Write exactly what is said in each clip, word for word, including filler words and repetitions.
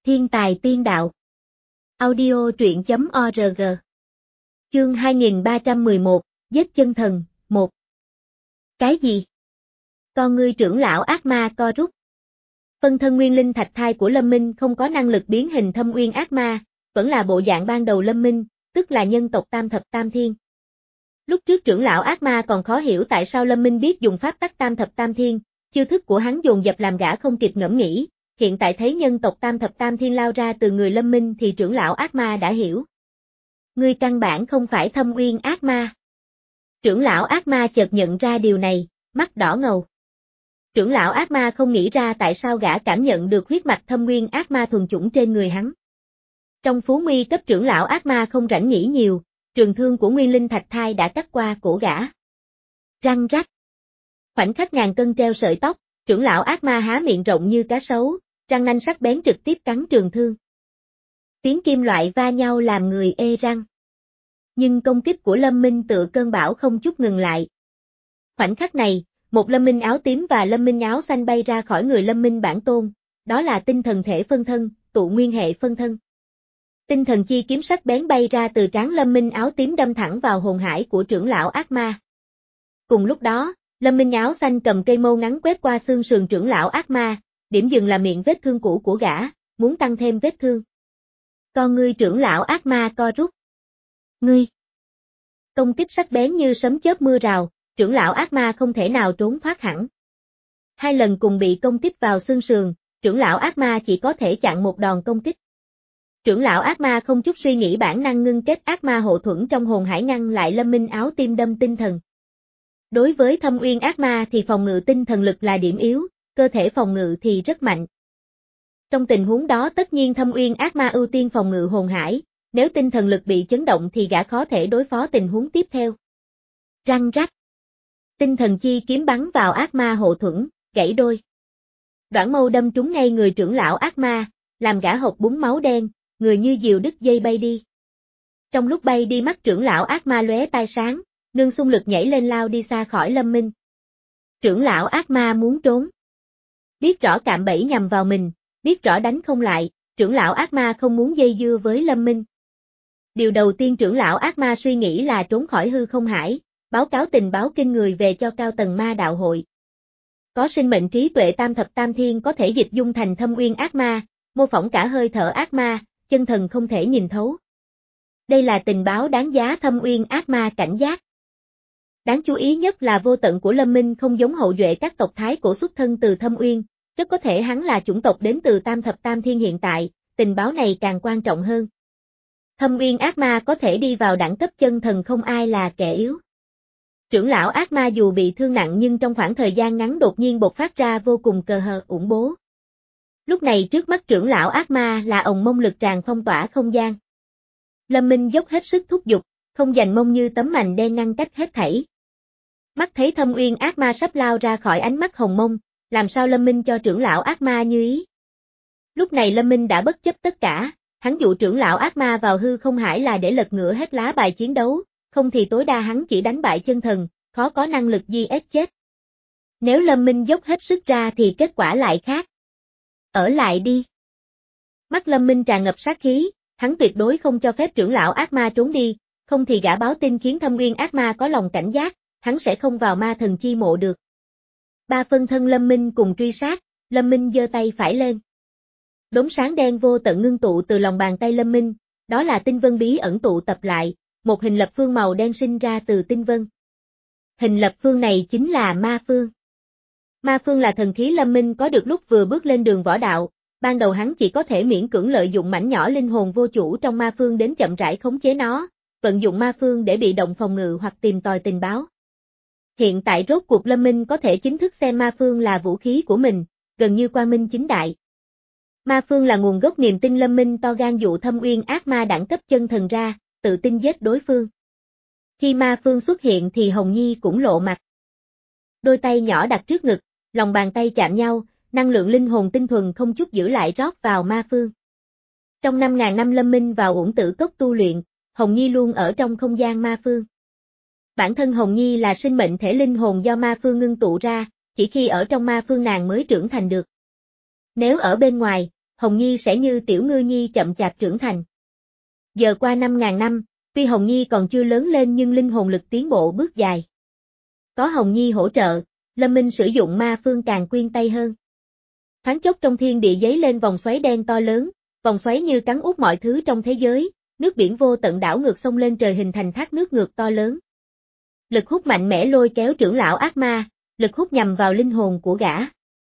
Thiên tài tiên đạo. Audio truyện chấm org. Chương hai nghìn ba trăm mười một, Giết chân thần, một. Cái gì? Con ngươi trưởng lão ác ma co rút. Phân thân nguyên linh thạch thai của Lâm Minh không có năng lực biến hình thâm uyên ác ma, vẫn là bộ dạng ban đầu Lâm Minh, tức là nhân tộc tam thập tam thiên. Lúc trước trưởng lão ác ma còn khó hiểu tại sao Lâm Minh biết dùng pháp tắc tam thập tam thiên, chiêu thức của hắn dồn dập làm gã không kịp ngẫm nghĩ. Hiện tại thấy nhân tộc tam thập tam thiên lao ra từ người Lâm Minh thì trưởng lão ác ma đã hiểu. Ngươi căn bản không phải thâm uyên ác ma. Trưởng lão ác ma chợt nhận ra điều này, mắt đỏ ngầu. Trưởng lão ác ma không nghĩ ra tại sao gã cảm nhận được huyết mạch thâm uyên ác ma thuần chủng trên người hắn. Trong phú nguy cấp trưởng lão ác ma không rảnh nghĩ nhiều, trường thương của nguyên linh thạch thai đã cắt qua cổ gã. Răng rắc. Khoảnh khắc ngàn cân treo sợi tóc, trưởng lão ác ma há miệng rộng như cá sấu, răng nanh sắc bén trực tiếp cắn trường thương. Tiếng kim loại va nhau làm người ê răng. Nhưng công kích của Lâm Minh tựa cơn bão không chút ngừng lại. Khoảnh khắc này, một Lâm Minh áo tím và Lâm Minh áo xanh bay ra khỏi người Lâm Minh bản tôn, đó là tinh thần thể phân thân, tụ nguyên hệ phân thân. Tinh thần chi kiếm sắc bén bay ra từ trán Lâm Minh áo tím đâm thẳng vào hồn hải của trưởng lão ác ma. Cùng lúc đó, Lâm Minh áo xanh cầm cây mâu ngắn quét qua xương sườn trưởng lão ác ma, điểm dừng là miệng vết thương cũ của gã, muốn tăng thêm vết thương. Con ngươi trưởng lão ác ma co rút. Ngươi! Công kích sắc bén như sấm chớp mưa rào, trưởng lão ác ma không thể nào trốn thoát hẳn. Hai lần cùng bị công kích vào xương sườn, trưởng lão ác ma chỉ có thể chặn một đòn công kích. Trưởng lão ác ma không chút suy nghĩ bản năng ngưng kết ác ma hộ thuẫn trong hồn hải ngăn lại Lâm Minh áo tim đâm tinh thần. Đối với thâm uyên ác ma thì phòng ngự tinh thần lực là điểm yếu, cơ thể phòng ngự thì rất mạnh. Trong tình huống đó tất nhiên thâm uyên ác ma ưu tiên phòng ngự hồn hải, nếu tinh thần lực bị chấn động thì gã khó thể đối phó tình huống tiếp theo. Răng rắc. Tinh thần chi kiếm bắn vào ác ma hộ thuẫn, gãy đôi. Đoạn mâu đâm trúng ngay người trưởng lão ác ma, làm gã hộc búng máu đen, người như diều đứt dây bay đi. Trong lúc bay đi mắt trưởng lão ác ma lóe tai sáng, nương xung lực nhảy lên lao đi xa khỏi Lâm Minh. Trưởng lão ác ma muốn trốn. Biết rõ cạm bẫy nhằm vào mình, biết rõ đánh không lại, trưởng lão ác ma không muốn dây dưa với Lâm Minh. Điều đầu tiên trưởng lão ác ma suy nghĩ là trốn khỏi hư không hải, báo cáo tình báo kinh người về cho cao tầng ma đạo hội. Có sinh mệnh trí tuệ tam thập tam thiên có thể dịch dung thành thâm uyên ác ma, mô phỏng cả hơi thở ác ma, chân thần không thể nhìn thấu. Đây là tình báo đáng giá thâm uyên ác ma cảnh giác. Đáng chú ý nhất là vô tận của Lâm Minh không giống hậu duệ các tộc Thái cổ xuất thân từ Thâm Uyên, rất có thể hắn là chủng tộc đến từ Tam Thập Tam Thiên hiện tại, tình báo này càng quan trọng hơn. Thâm Uyên ác ma có thể đi vào đẳng cấp chân thần không ai là kẻ yếu. Trưởng lão ác ma dù bị thương nặng nhưng trong khoảng thời gian ngắn đột nhiên bộc phát ra vô cùng cờ hờ ủng bố. Lúc này trước mắt trưởng lão ác ma là ồng mông lực tràn phong tỏa không gian. Lâm Minh dốc hết sức thúc giục, không dành mông như tấm mành đen ngăn cách hết thảy. Mắt thấy thâm uyên ác ma sắp lao ra khỏi ánh mắt hồng mông, làm sao Lâm Minh cho trưởng lão ác ma như ý. Lúc này Lâm Minh đã bất chấp tất cả, hắn dụ trưởng lão ác ma vào hư không hải là để lật ngửa hết lá bài chiến đấu, không thì tối đa hắn chỉ đánh bại chân thần, khó có năng lực giết chết. Nếu Lâm Minh dốc hết sức ra thì kết quả lại khác. Ở lại đi. Mắt Lâm Minh tràn ngập sát khí, hắn tuyệt đối không cho phép trưởng lão ác ma trốn đi, không thì gã báo tin khiến thâm uyên ác ma có lòng cảnh giác, hắn sẽ không vào ma thần chi mộ được. Ba phân thân Lâm Minh cùng truy sát, Lâm Minh giơ tay phải lên. Đốm sáng đen vô tận ngưng tụ từ lòng bàn tay Lâm Minh, đó là tinh vân bí ẩn tụ tập lại, một hình lập phương màu đen sinh ra từ tinh vân. Hình lập phương này chính là ma phương. Ma phương là thần khí Lâm Minh có được lúc vừa bước lên đường võ đạo, ban đầu hắn chỉ có thể miễn cưỡng lợi dụng mảnh nhỏ linh hồn vô chủ trong ma phương đến chậm rãi khống chế nó, vận dụng ma phương để bị động phòng ngự hoặc tìm tòi tình báo. Hiện tại rốt cuộc Lâm Minh có thể chính thức xem ma phương là vũ khí của mình, gần như quang minh chính đại. Ma phương là nguồn gốc niềm tin Lâm Minh to gan dụ thâm uyên ác ma đẳng cấp chân thần ra, tự tin giết đối phương. Khi ma phương xuất hiện thì Hồng Nhi cũng lộ mặt. Đôi tay nhỏ đặt trước ngực, lòng bàn tay chạm nhau, năng lượng linh hồn tinh thuần không chút giữ lại rót vào ma phương. Trong năm ngàn năm Lâm Minh vào Uổng Tử Cốc tu luyện, Hồng Nhi luôn ở trong không gian ma phương. Bản thân Hồng Nhi là sinh mệnh thể linh hồn do ma phương ngưng tụ ra, chỉ khi ở trong ma phương nàng mới trưởng thành được. Nếu ở bên ngoài, Hồng Nhi sẽ như tiểu ngư nhi chậm chạp trưởng thành. Giờ qua năm ngàn năm, tuy Hồng Nhi còn chưa lớn lên nhưng linh hồn lực tiến bộ bước dài. Có Hồng Nhi hỗ trợ, Lâm Minh sử dụng ma phương càng quyên tay hơn. Thoáng chốc trong thiên địa giấy lên vòng xoáy đen to lớn, vòng xoáy như cắn út mọi thứ trong thế giới, nước biển vô tận đảo ngược sông lên trời hình thành thác nước ngược to lớn. Lực hút mạnh mẽ lôi kéo trưởng lão ác ma, lực hút nhằm vào linh hồn của gã.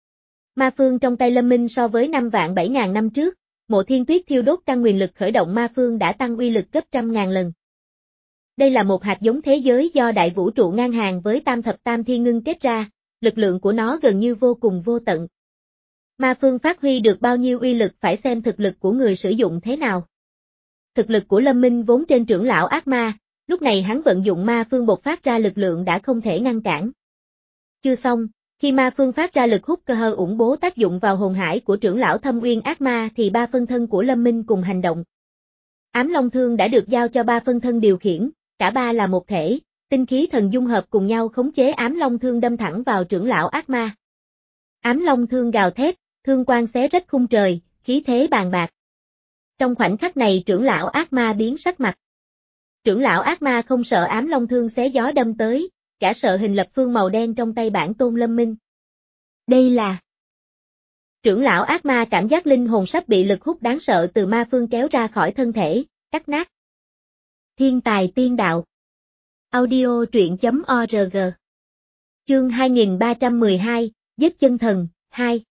Ma phương trong tay Lâm Minh so với năm vạn bảy ngàn năm trước, Mộ Thiên Tuyết thiêu đốt căn nguyên lực khởi động ma phương đã tăng uy lực gấp trăm ngàn lần. Đây là một hạt giống thế giới do đại vũ trụ ngang hàng với tam thập tam thiên ngưng kết ra, lực lượng của nó gần như vô cùng vô tận. Ma phương phát huy được bao nhiêu uy lực phải xem thực lực của người sử dụng thế nào. Thực lực của Lâm Minh vốn trên trưởng lão ác ma, lúc này hắn vận dụng ma phương bộc phát ra lực lượng đã không thể ngăn cản. Chưa xong, khi ma phương phát ra lực hút cơ hơ ủng bố tác dụng vào hồn hải của trưởng lão Thâm Uyên ác ma thì ba phân thân của Lâm Minh cùng hành động. Ám Long Thương đã được giao cho ba phân thân điều khiển, cả ba là một thể, tinh khí thần dung hợp cùng nhau khống chế Ám Long Thương đâm thẳng vào trưởng lão ác ma. Ám Long Thương gào thét, thương quang xé rách khung trời, khí thế bàn bạc. Trong khoảnh khắc này trưởng lão ác ma biến sắc mặt. Trưởng lão ác ma không sợ Ám Long Thương xé gió đâm tới, cả sợ hình lập phương màu đen trong tay bản tôn Lâm Minh. Đây là... Trưởng lão ác ma cảm giác linh hồn sắp bị lực hút đáng sợ từ ma phương kéo ra khỏi thân thể, cắt nát. Thiên tài tiên đạo. Audio truyện chấm org. Chương hai nghìn ba trăm mười hai, Giết chân thần, hai.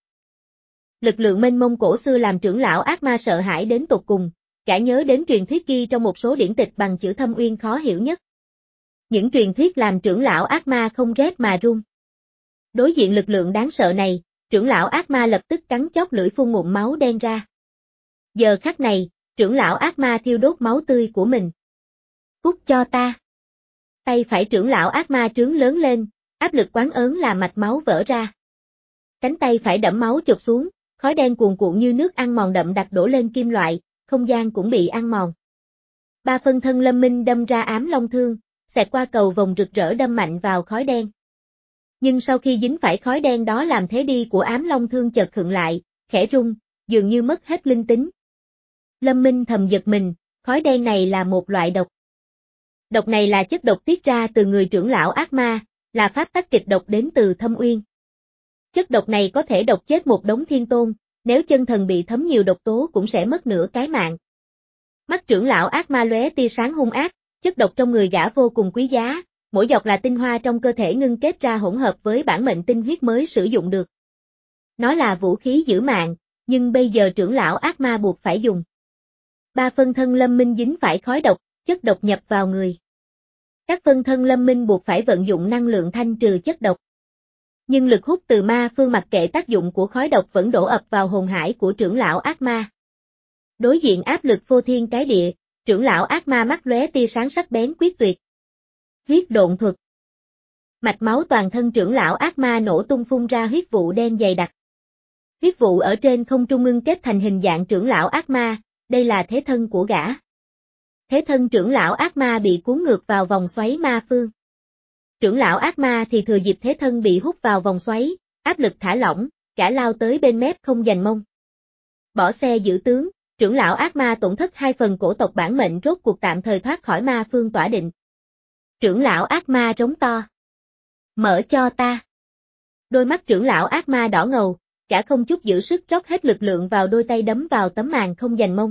Lực lượng mênh mông cổ xưa làm trưởng lão ác ma sợ hãi đến tột cùng, cả nhớ đến truyền thuyết ghi trong một số điển tịch bằng chữ Thâm Uyên khó hiểu nhất. Những truyền thuyết làm trưởng lão ác ma không rét mà run. Đối diện lực lượng đáng sợ này, trưởng lão ác ma lập tức cắn chóp lưỡi phun ngụm máu đen ra. Giờ khắc này, trưởng lão ác ma thiêu đốt máu tươi của mình. Cút cho ta. Tay phải trưởng lão ác ma trướng lớn lên, áp lực quán ớn làm mạch máu vỡ ra. Cánh tay phải đẫm máu chụp xuống, khói đen cuồn cuộn như nước ăn mòn đậm đặc đổ lên kim loại, không gian cũng bị ăn mòn. Ba phân thân Lâm Minh đâm ra Ám Long Thương, xẹt qua cầu vòng rực rỡ đâm mạnh vào khói đen. Nhưng sau khi dính phải khói đen đó làm thế đi của Ám Long Thương chợt khựng lại, khẽ rung, dường như mất hết linh tính. Lâm Minh thầm giật mình, khói đen này là một loại độc. Độc này là chất độc tiết ra từ người trưởng lão ác ma, là pháp tắc kịch độc đến từ Thâm Uyên. Chất độc này có thể độc chết một đống thiên tôn, nếu chân thần bị thấm nhiều độc tố cũng sẽ mất nửa cái mạng. Mắt trưởng lão ác ma lóe tia sáng hung ác, chất độc trong người gã vô cùng quý giá, mỗi giọt là tinh hoa trong cơ thể ngưng kết ra hỗn hợp với bản mệnh tinh huyết mới sử dụng được. Nó là vũ khí giữ mạng, nhưng bây giờ trưởng lão ác ma buộc phải dùng. Ba phân thân Lâm Minh dính phải khói độc, chất độc nhập vào người. Các phân thân Lâm Minh buộc phải vận dụng năng lượng thanh trừ chất độc. Nhưng lực hút từ ma phương mặc kệ tác dụng của khói độc vẫn đổ ập vào hồn hải của trưởng lão ác ma. Đối diện áp lực phô thiên cái địa, trưởng lão ác ma mắt lóe tia sáng sắc bén quyết tuyệt. Huyết độn thuật. Mạch máu toàn thân trưởng lão ác ma nổ tung phun ra huyết vụ đen dày đặc. Huyết vụ ở trên không trung ngưng kết thành hình dạng trưởng lão ác ma, đây là thế thân của gã. Thế thân trưởng lão ác ma bị cuốn ngược vào vòng xoáy ma phương. Trưởng lão ác ma thì thừa dịp thế thân bị hút vào vòng xoáy, áp lực thả lỏng, cả lao tới bên mép không giành mông. Bỏ xe giữ tướng, trưởng lão ác ma tổn thất hai phần cổ tộc bản mệnh rốt cuộc tạm thời thoát khỏi ma phương tỏa định. Trưởng lão ác ma rống to. Mở cho ta. Đôi mắt trưởng lão ác ma đỏ ngầu, cả không chút giữ sức rót hết lực lượng vào đôi tay đấm vào tấm màn không giành mông.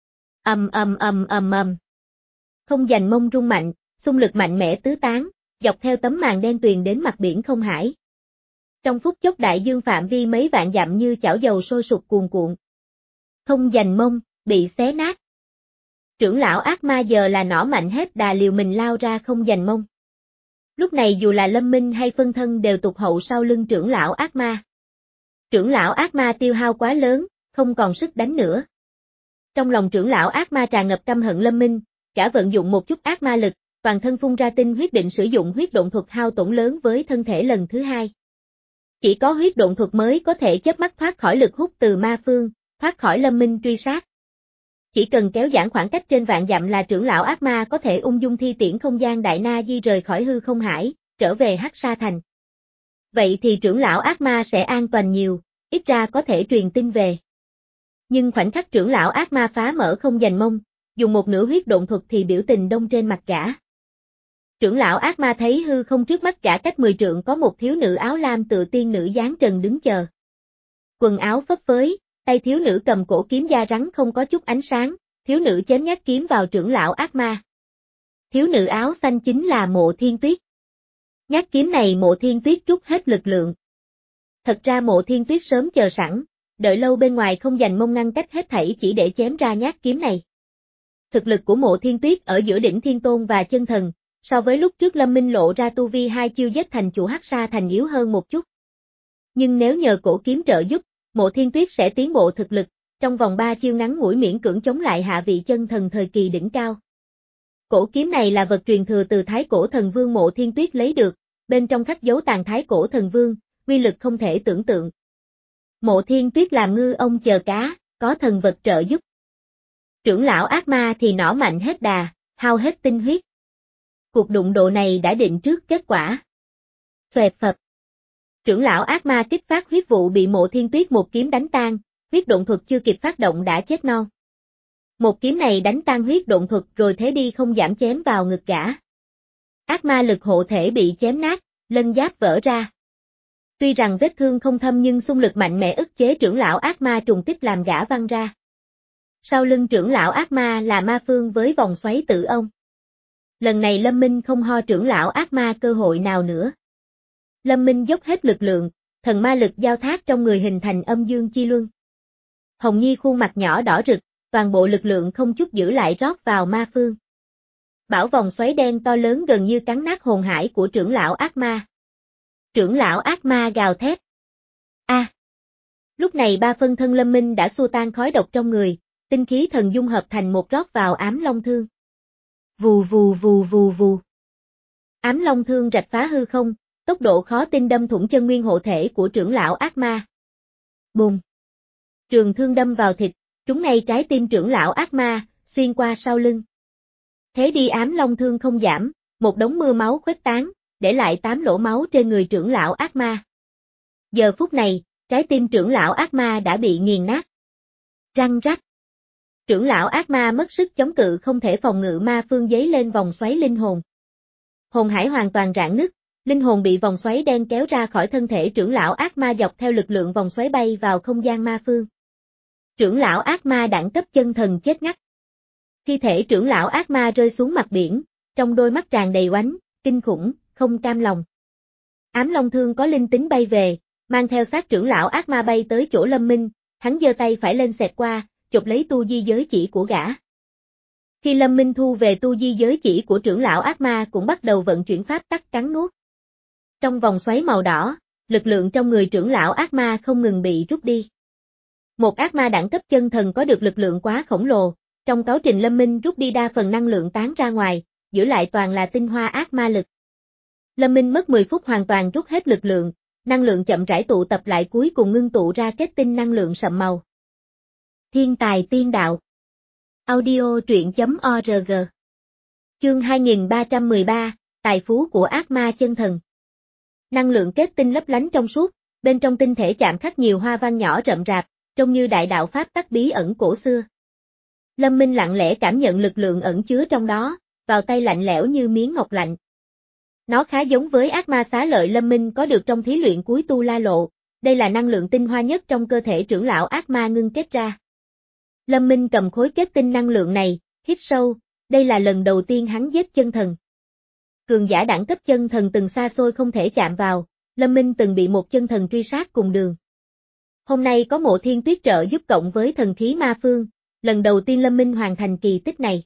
Ầm ầm ầm ầm ầm. Không giành mông rung mạnh, xung lực mạnh mẽ tứ tán, dọc theo tấm màn đen tuyền đến mặt biển không hải. Trong phút chốc đại dương phạm vi mấy vạn dặm như chảo dầu sôi sục cuồn cuộn. Không giành mông, bị xé nát. Trưởng lão ác ma giờ là nỏ mạnh hết đà liều mình lao ra không giành mông. Lúc này dù là Lâm Minh hay phân thân đều tụt hậu sau lưng trưởng lão ác ma. Trưởng lão ác ma tiêu hao quá lớn, không còn sức đánh nữa. Trong lòng trưởng lão ác ma tràn ngập căm hận Lâm Minh, cả vận dụng một chút ác ma lực, toàn thân phun ra tinh huyết định sử dụng huyết độn thuật hao tổn lớn với thân thể lần thứ hai. Chỉ có huyết độn thuật mới có thể chớp mắt thoát khỏi lực hút từ ma phương, thoát khỏi Lâm Minh truy sát. Chỉ cần kéo giãn khoảng cách trên vạn dặm là trưởng lão ác ma có thể ung dung thi triển không gian đại na di rời khỏi hư không hải, trở về Hắc Sa Thành. Vậy thì trưởng lão ác ma sẽ an toàn nhiều, ít ra có thể truyền tin về. Nhưng khoảnh khắc trưởng lão ác ma phá mở không giành mông, dùng một nửa huyết độn thuật thì biểu tình đông trên mặt gã. Trưởng lão ác ma thấy hư không trước mắt gã cách mười trượng có một thiếu nữ áo lam tựa tiên nữ dáng trần đứng chờ. Quần áo phấp phới, tay thiếu nữ cầm cổ kiếm da rắn không có chút ánh sáng, thiếu nữ chém nhát kiếm vào trưởng lão ác ma. Thiếu nữ áo xanh chính là Mộ Thiên Tuyết. Nhát kiếm này Mộ Thiên Tuyết trút hết lực lượng. Thật ra Mộ Thiên Tuyết sớm chờ sẵn, đợi lâu bên ngoài không giành mông ngăn cách hết thảy chỉ để chém ra nhát kiếm này. Thực lực của Mộ Thiên Tuyết ở giữa đỉnh thiên tôn và chân thần, so với lúc trước Lâm Minh lộ ra tu vi hai chiêu giết thành chủ Hắc Sa Thành yếu hơn một chút. Nhưng nếu nhờ cổ kiếm trợ giúp, Mộ Thiên Tuyết sẽ tiến bộ thực lực, trong vòng ba chiêu ngắn ngủi miễn cưỡng chống lại hạ vị chân thần thời kỳ đỉnh cao. Cổ kiếm này là vật truyền thừa từ Thái Cổ Thần Vương Mộ Thiên Tuyết lấy được, bên trong khắc dấu tàn Thái Cổ Thần Vương, uy lực không thể tưởng tượng. Mộ Thiên Tuyết làm ngư ông chờ cá, có thần vật trợ giúp. Trưởng lão ác ma thì nỏ mạnh hết đà, hao hết tinh huyết. Cuộc đụng độ này đã định trước kết quả. Xoẹt phập. Trưởng lão ác ma kích phát huyết vụ bị Mộ Thiên Tuyết một kiếm đánh tan, huyết độn thuật chưa kịp phát động đã chết non. Một kiếm này đánh tan huyết độn thuật rồi thế đi không giảm chém vào ngực gã. Ác ma lực hộ thể bị chém nát, lân giáp vỡ ra. Tuy rằng vết thương không thâm nhưng xung lực mạnh mẽ ức chế trưởng lão ác ma trùng kích làm gã văng ra. Sau lưng trưởng lão ác ma là ma phương với vòng xoáy tử ông. Lần này Lâm Minh không ho trưởng lão ác ma cơ hội nào nữa. Lâm Minh dốc hết lực lượng, thần ma lực giao thác trong người hình thành âm dương chi luân. Hồng Nhi khuôn mặt nhỏ đỏ rực, toàn bộ lực lượng không chút giữ lại rót vào ma phương. Bảo vòng xoáy đen to lớn gần như cắn nát hồn hải của trưởng lão ác ma. Trưởng lão ác ma gào thét. A! À. Lúc này ba phân thân Lâm Minh đã xua tan khói độc trong người, tinh khí thần dung hợp thành một rót vào ám long thương. Vù vù vù vù vù. Ám long thương rạch phá hư không, tốc độ khó tin đâm thủng chân nguyên hộ thể của trưởng lão ác ma. Bùng! Trường thương đâm vào thịt, trúng ngay trái tim trưởng lão ác ma, xuyên qua sau lưng. Thế đi ám long thương không giảm, một đống mưa máu khuếch tán, để lại tám lỗ máu trên người trưởng lão ác ma. Giờ phút này, trái tim trưởng lão ác ma đã bị nghiền nát. Răng rắc. Trưởng lão ác ma mất sức chống cự không thể phòng ngự ma phương giấy lên vòng xoáy linh hồn. Hồn hải hoàn toàn rạn nứt, linh hồn bị vòng xoáy đen kéo ra khỏi thân thể trưởng lão ác ma dọc theo lực lượng vòng xoáy bay vào không gian ma phương. Trưởng lão ác ma đẳng cấp chân thần chết ngắt. Thi thể trưởng lão ác ma rơi xuống mặt biển, trong đôi mắt tràn đầy oánh, kinh khủng, không cam lòng. Ám long thương có linh tính bay về, mang theo xác trưởng lão ác ma bay tới chỗ Lâm Minh, hắn giơ tay phải lên xẹt qua, chụp lấy tu di giới chỉ của gã. Khi Lâm Minh thu về tu di giới chỉ của trưởng lão ác ma cũng bắt đầu vận chuyển pháp tắc cắn nuốt. Trong vòng xoáy màu đỏ, lực lượng trong người trưởng lão ác ma không ngừng bị rút đi. Một ác ma đẳng cấp chân thần có được lực lượng quá khổng lồ, trong cáo trình Lâm Minh rút đi đa phần năng lượng tán ra ngoài, giữ lại toàn là tinh hoa ác ma lực. Lâm Minh mất mười phút hoàn toàn rút hết lực lượng, năng lượng chậm rãi tụ tập lại cuối cùng ngưng tụ ra kết tinh năng lượng sậm màu. Thiên tài tiên đạo. Audio truyện chấm org. Chương hai nghìn ba trăm mười ba, Tài phú của ác ma chân thần. Năng lượng kết tinh lấp lánh trong suốt, bên trong tinh thể chạm khắc nhiều hoa văn nhỏ rậm rạp, trông như đại đạo pháp tắc bí ẩn cổ xưa. Lâm Minh lặng lẽ cảm nhận lực lượng ẩn chứa trong đó, vào tay lạnh lẽo như miếng ngọc lạnh. Nó khá giống với ác ma xá lợi Lâm Minh có được trong thí luyện cuối Tu La Lộ, đây là năng lượng tinh hoa nhất trong cơ thể trưởng lão ác ma ngưng kết ra. Lâm Minh cầm khối kết tinh năng lượng này, hít sâu, đây là lần đầu tiên hắn giết chân thần. Cường giả đẳng cấp chân thần từng xa xôi không thể chạm vào, Lâm Minh từng bị một chân thần truy sát cùng đường. Hôm nay có Mộ Thiên Tuyết trợ giúp cộng với thần khí ma phương, lần đầu tiên Lâm Minh hoàn thành kỳ tích này.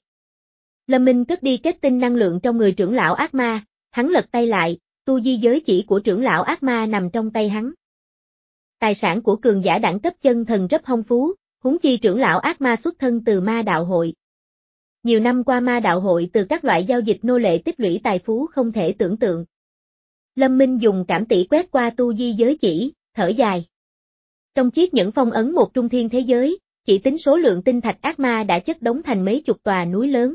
Lâm Minh cất đi kết tinh năng lượng trong người trưởng lão ác ma, hắn lật tay lại, tu di giới chỉ của trưởng lão ác ma nằm trong tay hắn. Tài sản của cường giả đẳng cấp chân thần rất phong phú, huống chi trưởng lão ác ma xuất thân từ ma đạo hội. Nhiều năm qua ma đạo hội từ các loại giao dịch nô lệ tích lũy tài phú không thể tưởng tượng. Lâm Minh dùng cảm tỷ quét qua tu di giới chỉ, thở dài. Trong chiếc nhẫn phong ấn một trung thiên thế giới, chỉ tính số lượng tinh thạch ác ma đã chất đống thành mấy chục tòa núi lớn.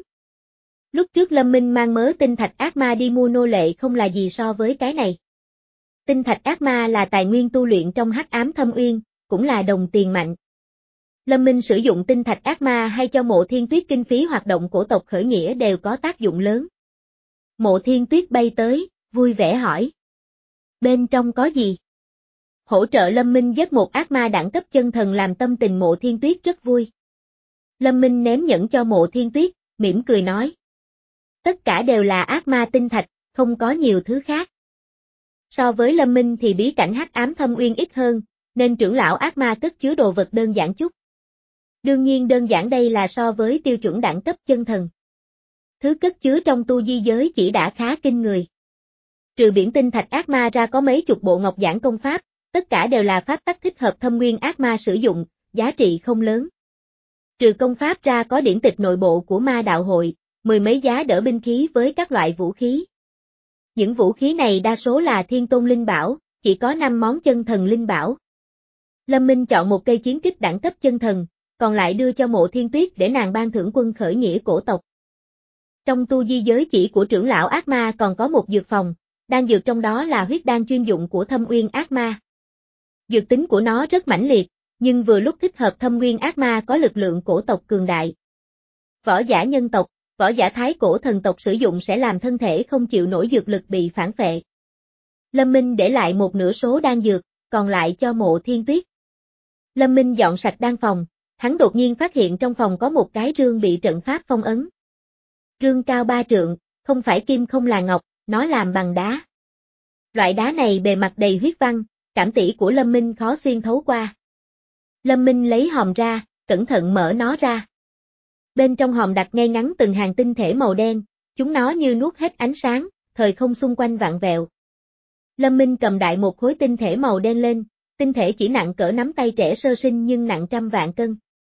Lúc trước Lâm Minh mang mớ tinh thạch ác ma đi mua nô lệ không là gì so với cái này. Tinh thạch ác ma là tài nguyên tu luyện trong hắc ám thâm uyên, cũng là đồng tiền mạnh. Lâm Minh sử dụng tinh thạch ác ma hay cho Mộ Thiên Tuyết kinh phí hoạt động cổ tộc khởi nghĩa đều có tác dụng lớn. Mộ Thiên Tuyết bay tới, vui vẻ hỏi. Bên trong có gì? Hỗ trợ Lâm Minh giết một ác ma đẳng cấp chân thần làm tâm tình Mộ Thiên Tuyết rất vui. Lâm Minh ném nhẫn cho Mộ Thiên Tuyết, mỉm cười nói. Tất cả đều là ác ma tinh thạch, không có nhiều thứ khác. So với Lâm Minh thì bí cảnh hắc ám thâm uyên ít hơn, nên trưởng lão ác ma cất chứa đồ vật đơn giản chút. Đương nhiên đơn giản đây là so với tiêu chuẩn đẳng cấp chân thần. Thứ cất chứa trong tu di giới chỉ đã khá kinh người. Trừ biển tinh thạch ác ma ra có mấy chục bộ ngọc giảng công pháp, tất cả đều là pháp tắc thích hợp thâm nguyên ác ma sử dụng, giá trị không lớn. Trừ công pháp ra có điển tịch nội bộ của ma đạo hội, mười mấy giá đỡ binh khí với các loại vũ khí. Những vũ khí này đa số là thiên tôn linh bảo, chỉ có năm món chân thần linh bảo. Lâm Minh chọn một cây chiến kích đẳng cấp chân thần, còn lại đưa cho Mộ Thiên Tuyết để nàng ban thưởng quân khởi nghĩa cổ tộc. Trong tu di giới chỉ của trưởng lão ác ma còn có một dược phòng, đan dược trong đó là huyết đan chuyên dụng của thâm uyên ác ma. Dược tính của nó rất mãnh liệt, nhưng vừa lúc thích hợp thâm nguyên ác ma có lực lượng cổ tộc cường đại. Võ giả nhân tộc, võ giả thái cổ thần tộc sử dụng sẽ làm thân thể không chịu nổi dược lực bị phản phệ. Lâm Minh để lại một nửa số đan dược, còn lại cho Mộ Thiên Tuyết. Lâm Minh dọn sạch đan phòng, hắn đột nhiên phát hiện trong phòng có một cái rương bị trận pháp phong ấn. Rương cao ba trượng, không phải kim không là ngọc, nó làm bằng đá. Loại đá này bề mặt đầy huyết văn, cảm tỷ của Lâm Minh khó xuyên thấu qua. Lâm Minh lấy hòm ra, cẩn thận mở nó ra. Bên trong hòm đặt ngay ngắn từng hàng tinh thể màu đen, chúng nó như nuốt hết ánh sáng, thời không xung quanh vặn vẹo. Lâm Minh cầm đại một khối tinh thể màu đen lên, tinh thể chỉ nặng cỡ nắm tay trẻ sơ sinh nhưng nặng trăm vạn cân.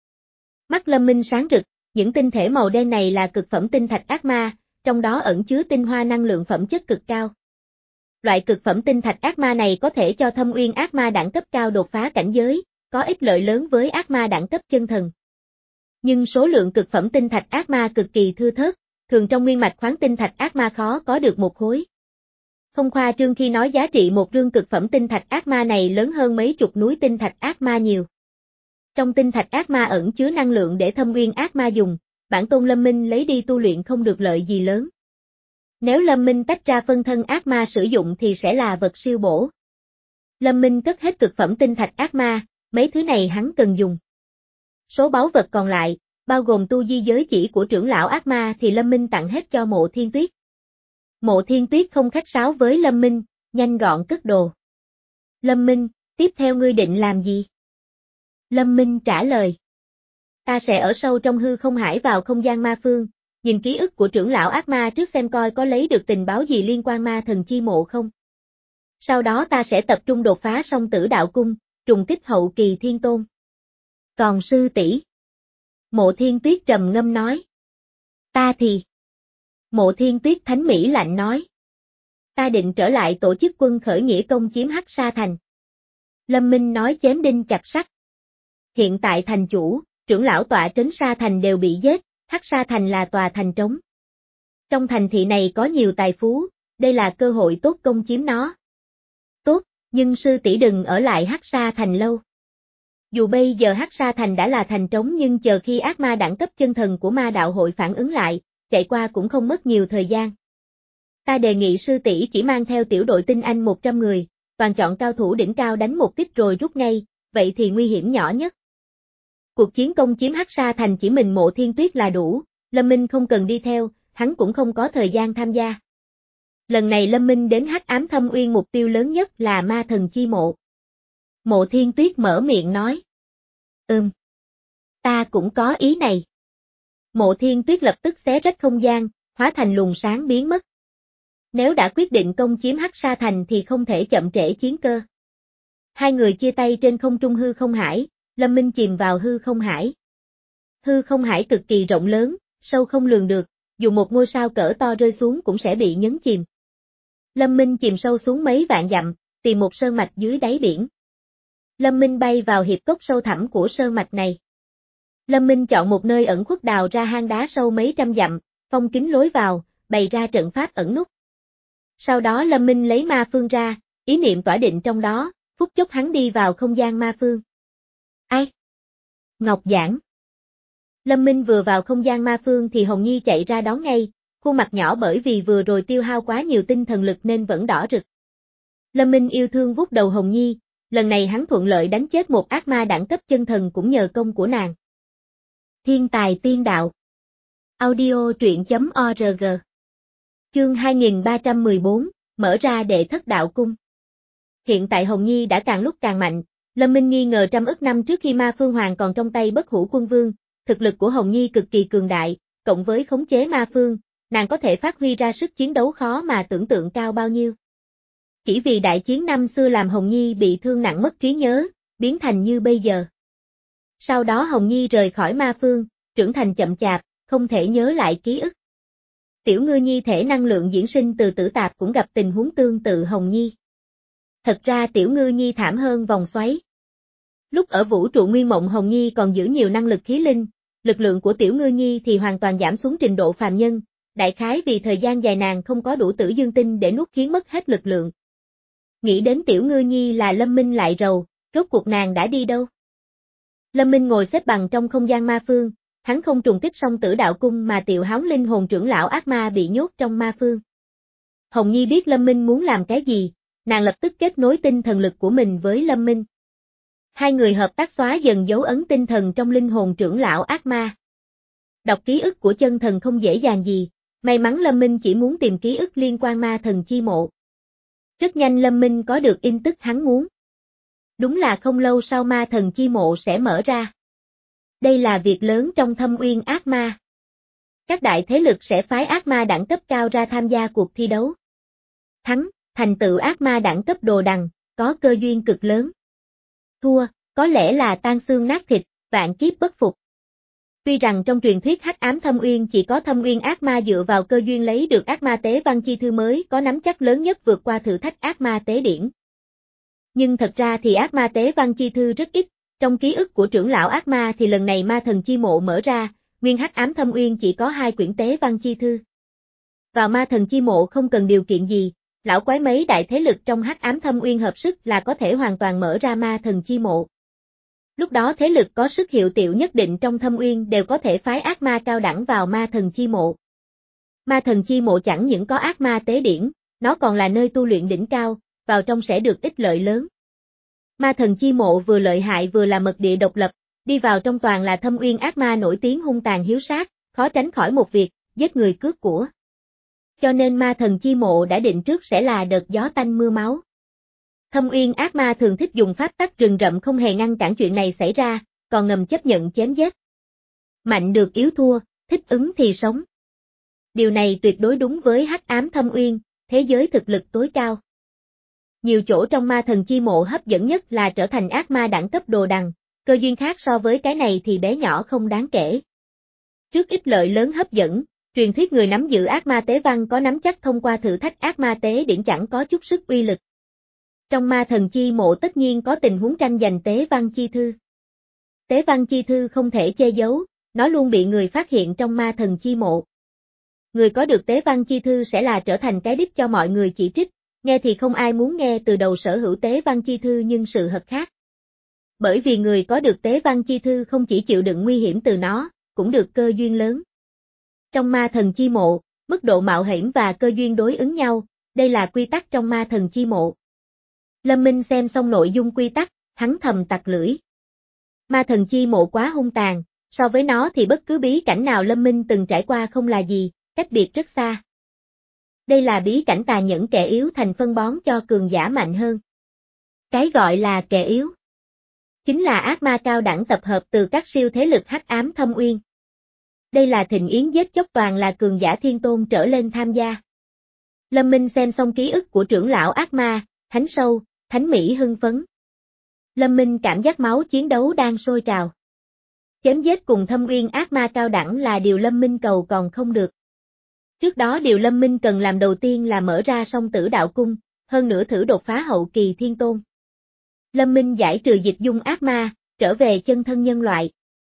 Mắt Lâm Minh sáng rực, những tinh thể màu đen này là cực phẩm tinh thạch ác ma, trong đó ẩn chứa tinh hoa năng lượng phẩm chất cực cao. Loại cực phẩm tinh thạch ác ma này có thể cho thâm uyên ác ma đẳng cấp cao đột phá cảnh giới, có ích lợi lớn với ác ma đẳng cấp chân thần. Nhưng số lượng cực phẩm tinh thạch ác ma cực kỳ thưa thớt, thường trong nguyên mạch khoáng tinh thạch ác ma khó có được một khối. Không khoa trương khi nói giá trị một rương cực phẩm tinh thạch ác ma này lớn hơn mấy chục núi tinh thạch ác ma nhiều. Trong tinh thạch ác ma ẩn chứa năng lượng để thâm uyên ác ma dùng, bản tôn Lâm Minh lấy đi tu luyện không được lợi gì lớn. Nếu Lâm Minh tách ra phân thân ác ma sử dụng thì sẽ là vật siêu bổ. Lâm Minh cất hết cực phẩm tinh thạch ác ma, mấy thứ này hắn cần dùng. Số báu vật còn lại, bao gồm tu di giới chỉ của trưởng lão ác ma thì Lâm Minh tặng hết cho Mộ Thiên Tuyết. Mộ Thiên Tuyết không khách sáo với Lâm Minh, nhanh gọn cất đồ. Lâm Minh, tiếp theo ngươi định làm gì? Lâm Minh trả lời. Ta sẽ ở sâu trong hư không hải vào không gian ma phương, nhìn ký ức của trưởng lão ác ma trước xem coi có lấy được tình báo gì liên quan ma thần chi mộ không. Sau đó ta sẽ tập trung đột phá song tử đạo cung, trùng kích hậu kỳ thiên tôn. Còn sư tỷ? Mộ Thiên Tuyết trầm ngâm nói. Ta thì... Mộ Thiên Tuyết thánh mỹ lạnh nói. Ta định trở lại tổ chức quân khởi nghĩa công chiếm Hắc Sa Thành. Lâm Minh nói chém đinh chặt sắt. Hiện tại thành chủ, trưởng lão tọa trấn Sa Thành đều bị giết, Hắc Sa Thành là tòa thành trống. Trong thành thị này có nhiều tài phú, đây là cơ hội tốt công chiếm nó. Tốt, nhưng sư tỷ đừng ở lại Hắc Sa Thành lâu. Dù bây giờ Hắc Sa Thành đã là thành trống nhưng chờ khi ác ma đẳng cấp chân thần của ma đạo hội phản ứng lại, chạy qua cũng không mất nhiều thời gian. Ta đề nghị sư tỷ chỉ mang theo tiểu đội tinh anh một trăm người, toàn chọn cao thủ đỉnh cao đánh một kích rồi rút ngay, vậy thì nguy hiểm nhỏ nhất. Cuộc chiến công chiếm Hắc Sa Thành chỉ mình Mộ Thiên Tuyết là đủ, Lâm Minh không cần đi theo, hắn cũng không có thời gian tham gia. Lần này Lâm Minh đến Hắc Ám Thâm Uyên mục tiêu lớn nhất là ma thần chi mộ. Mộ Thiên Tuyết mở miệng nói. Ừm. Ta cũng có ý này. Mộ Thiên Tuyết lập tức xé rách không gian, hóa thành luồng sáng biến mất. Nếu đã quyết định công chiếm Hắc Sa Thành thì không thể chậm trễ chiến cơ. Hai người chia tay trên không trung hư không hải, Lâm Minh chìm vào hư không hải. Hư không hải cực kỳ rộng lớn, sâu không lường được, dù một ngôi sao cỡ to rơi xuống cũng sẽ bị nhấn chìm. Lâm Minh chìm sâu xuống mấy vạn dặm, tìm một sơn mạch dưới đáy biển. Lâm Minh bay vào hiệp cốc sâu thẳm của sơn mạch này. Lâm Minh chọn một nơi ẩn khuất đào ra hang đá sâu mấy trăm dặm, phong kín lối vào, bày ra trận pháp ẩn núp. Sau đó Lâm Minh lấy ma phương ra, ý niệm tỏa định trong đó, phút chốc hắn đi vào không gian ma phương. Ai? Ngọc Giảng. Lâm Minh vừa vào không gian ma phương thì Hồng Nhi chạy ra đón ngay, khuôn mặt nhỏ bởi vì vừa rồi tiêu hao quá nhiều tinh thần lực nên vẫn đỏ rực. Lâm Minh yêu thương vuốt đầu Hồng Nhi, lần này hắn thuận lợi đánh chết một ác ma đẳng cấp chân thần cũng nhờ công của nàng. Thiên tài tiên đạo. Audio truyện chấm org. Chương hai nghìn ba trăm mười bốn, mở ra đệ thất đạo cung. Hiện tại Hồng Nhi đã càng lúc càng mạnh, Lâm Minh nghi ngờ trăm ức năm trước khi ma phương hoàng còn trong tay Bất Hủ Quân Vương, thực lực của Hồng Nhi cực kỳ cường đại, cộng với khống chế ma phương, nàng có thể phát huy ra sức chiến đấu khó mà tưởng tượng cao bao nhiêu. Chỉ vì đại chiến năm xưa làm Hồng Nhi bị thương nặng mất trí nhớ, biến thành như bây giờ. Sau đó Hồng Nhi rời khỏi ma phương, trưởng thành chậm chạp, không thể nhớ lại ký ức. Tiểu Ngư Nhi thể năng lượng diễn sinh từ tử tạp cũng gặp tình huống tương tự Hồng Nhi. Thật ra Tiểu Ngư Nhi thảm hơn vòng xoáy. Lúc ở vũ trụ nguyên mộng Hồng Nhi còn giữ nhiều năng lực khí linh, lực lượng của Tiểu Ngư Nhi thì hoàn toàn giảm xuống trình độ phàm nhân, đại khái vì thời gian dài nàng không có đủ tử dương tinh để nuốt khiến mất hết lực lượng. Nghĩ đến Tiểu Ngư Nhi là Lâm Minh lại rầu, rốt cuộc nàng đã đi đâu? Lâm Minh ngồi xếp bằng trong không gian ma phương, hắn không trùng kích xong tử đạo cung mà Tiệu Háo linh hồn trưởng lão ác ma bị nhốt trong ma phương. Hồng Nhi biết Lâm Minh muốn làm cái gì, nàng lập tức kết nối tinh thần lực của mình với Lâm Minh. Hai người hợp tác xóa dần dấu ấn tinh thần trong linh hồn trưởng lão ác ma. Đọc ký ức của chân thần không dễ dàng gì, may mắn Lâm Minh chỉ muốn tìm ký ức liên quan ma thần chi mộ. Rất nhanh Lâm Minh có được in tức hắn muốn. Đúng là không lâu sau ma thần chi mộ sẽ mở ra. Đây là việc lớn trong thâm uyên ác ma. Các đại thế lực sẽ phái ác ma đẳng cấp cao ra tham gia cuộc thi đấu. Thắng, thành tựu ác ma đẳng cấp đồ đằng, có cơ duyên cực lớn. Thua, có lẽ là tan xương nát thịt, vạn kiếp bất phục. Tuy rằng trong truyền thuyết hắc ám thâm uyên chỉ có thâm uyên ác ma dựa vào cơ duyên lấy được ác ma tế văn chi thư mới có nắm chắc lớn nhất vượt qua thử thách ác ma tế điển. Nhưng thật ra thì ác ma tế văn chi thư rất ít, trong ký ức của trưởng lão ác ma thì lần này ma thần chi mộ mở ra, nguyên hắc ám thâm uyên chỉ có hai quyển tế văn chi thư. Vào ma thần chi mộ không cần điều kiện gì, lão quái mấy đại thế lực trong hắc ám thâm uyên hợp sức là có thể hoàn toàn mở ra ma thần chi mộ. Lúc đó thế lực có sức hiệu tiểu nhất định trong thâm uyên đều có thể phái ác ma cao đẳng vào ma thần chi mộ. Ma thần chi mộ chẳng những có ác ma tế điển, nó còn là nơi tu luyện đỉnh cao, vào trong sẽ được ích lợi lớn. Ma thần chi mộ vừa lợi hại vừa là mật địa độc lập, đi vào trong toàn là thâm uyên ác ma nổi tiếng hung tàn hiếu sát, khó tránh khỏi một việc, giết người cướp của. Cho nên ma thần chi mộ đã định trước sẽ là đợt gió tanh mưa máu. Thâm uyên ác ma thường thích dùng pháp tắc rừng rậm không hề ngăn cản chuyện này xảy ra, còn ngầm chấp nhận chém giết. Mạnh được yếu thua, thích ứng thì sống. Điều này tuyệt đối đúng với hắc ám thâm uyên, thế giới thực lực tối cao. Nhiều chỗ trong ma thần chi mộ hấp dẫn nhất là trở thành ác ma đẳng cấp đồ đằng, cơ duyên khác so với cái này thì bé nhỏ không đáng kể. Trước ích lợi lớn hấp dẫn, truyền thuyết người nắm giữ ác ma tế văn có nắm chắc thông qua thử thách ác ma tế điển chẳng có chút sức uy lực. Trong ma thần chi mộ tất nhiên có tình huống tranh giành tế văn chi thư. Tế văn chi thư không thể che giấu, nó luôn bị người phát hiện trong ma thần chi mộ. Người có được tế văn chi thư sẽ là trở thành cái đích cho mọi người chỉ trích, nghe thì không ai muốn nghe từ đầu sở hữu tế văn chi thư nhưng sự thật khác. Bởi vì người có được tế văn chi thư không chỉ chịu đựng nguy hiểm từ nó, cũng được cơ duyên lớn. Trong ma thần chi mộ, mức độ mạo hiểm và cơ duyên đối ứng nhau, đây là quy tắc trong ma thần chi mộ. Lâm Minh xem xong nội dung quy tắc, hắn thầm tặc lưỡi. Ma thần chi mộ quá hung tàn, so với nó thì bất cứ bí cảnh nào Lâm Minh từng trải qua không là gì, cách biệt rất xa. Đây là bí cảnh tà nhẫn kẻ yếu thành phân bón cho cường giả mạnh hơn. Cái gọi là kẻ yếu chính là ác ma cao đẳng tập hợp từ các siêu thế lực hắc ám thâm uyên. Đây là thịnh yến giết chóc toàn là cường giả thiên tôn trở lên tham gia. Lâm Minh xem xong ký ức của trưởng lão ác ma, thánh sâu, thánh mỹ hưng phấn. Lâm Minh cảm giác máu chiến đấu đang sôi trào. Chém giết cùng thâm uyên ác ma cao đẳng là điều Lâm Minh cầu còn không được. Trước đó điều Lâm Minh cần làm đầu tiên là mở ra song tử đạo cung, hơn nữa thử đột phá hậu kỳ thiên tôn. Lâm Minh giải trừ dịch dung ác ma, trở về chân thân nhân loại.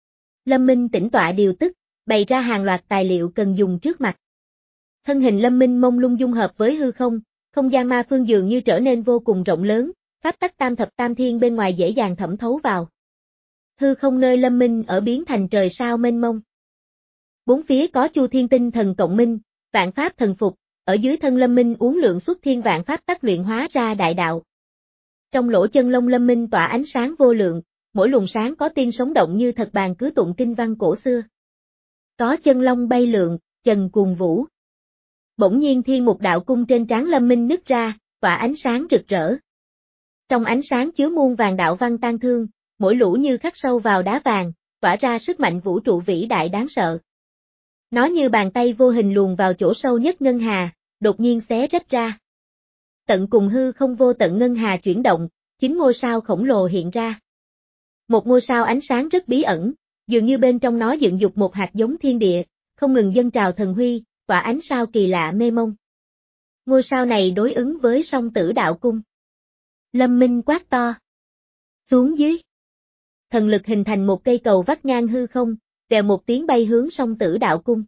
Lâm Minh tĩnh tọa điều tức, bày ra hàng loạt tài liệu cần dùng trước mặt. Thân hình Lâm Minh mông lung dung hợp với hư không, không gian ma phương dường như trở nên vô cùng rộng lớn, pháp tắc tam thập tam thiên bên ngoài dễ dàng thẩm thấu vào. Hư không nơi Lâm Minh ở biến thành trời sao mênh mông. Bốn phía có Chu Thiên Tinh Thần cộng minh, vạn pháp thần phục, ở dưới thân Lâm Minh uốn lượn xuất thiên vạn pháp tắc luyện hóa ra đại đạo. Trong lỗ chân lông Lâm Minh tỏa ánh sáng vô lượng, mỗi luồng sáng có tiên sống động như thật bàn cứ tụng kinh văn cổ xưa. Có chân long bay lượn, trần cuồng vũ. Bỗng nhiên thiên mục đạo cung trên trán Lâm Minh nứt ra, tỏa ánh sáng rực rỡ. Trong ánh sáng chứa muôn vàng đạo văn tan thương, mỗi lũ như khắc sâu vào đá vàng, tỏa ra sức mạnh vũ trụ vĩ đại đáng sợ. Nó như bàn tay vô hình luồn vào chỗ sâu nhất ngân hà, đột nhiên xé rách ra. Tận cùng hư không vô tận ngân hà chuyển động, chín ngôi sao khổng lồ hiện ra. Một ngôi sao ánh sáng rất bí ẩn, dường như bên trong nó dựng dục một hạt giống thiên địa, không ngừng dâng trào thần huy, tỏa ánh sao kỳ lạ mê mông. Ngôi sao này đối ứng với Song Tử Đạo Cung. Lâm Minh quát to. Xuống dưới. Thần lực hình thành một cây cầu vắt ngang hư không, vèo một tiếng bay hướng Song Tử Đạo Cung.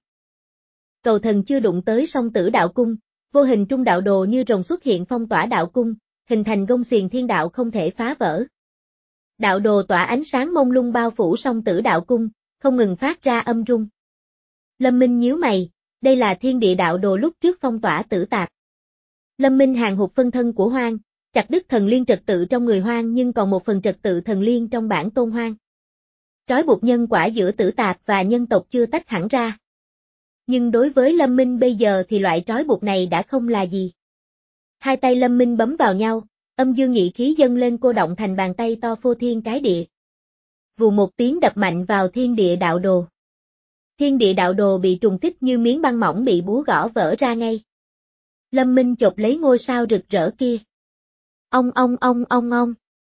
Cầu thần chưa đụng tới Song Tử Đạo Cung, vô hình trung đạo đồ như rồng xuất hiện phong tỏa đạo cung, hình thành gông xiềng thiên đạo không thể phá vỡ. Đạo đồ tỏa ánh sáng mông lung bao phủ Song Tử Đạo Cung, không ngừng phát ra âm rung. Lâm Minh nhíu mày, đây là thiên địa đạo đồ lúc trước phong tỏa tử tạp. Lâm Minh hàng hụt phân thân của Hoang, chặt đứt thần liên trật tự trong người Hoang nhưng còn một phần trật tự thần liên trong bản tôn Hoang. Trói buộc nhân quả giữa tử tạp và nhân tộc chưa tách hẳn ra. Nhưng đối với Lâm Minh bây giờ thì loại trói buộc này đã không là gì. Hai tay Lâm Minh bấm vào nhau, âm dương nhị khí dâng lên cô động thành bàn tay to phô thiên cái địa. Vù một tiếng đập mạnh vào thiên địa đạo đồ. Thiên địa đạo đồ bị trùng kích như miếng băng mỏng bị búa gõ vỡ ra ngay. Lâm Minh chộp lấy ngôi sao rực rỡ kia. Ong ong ong ong ong.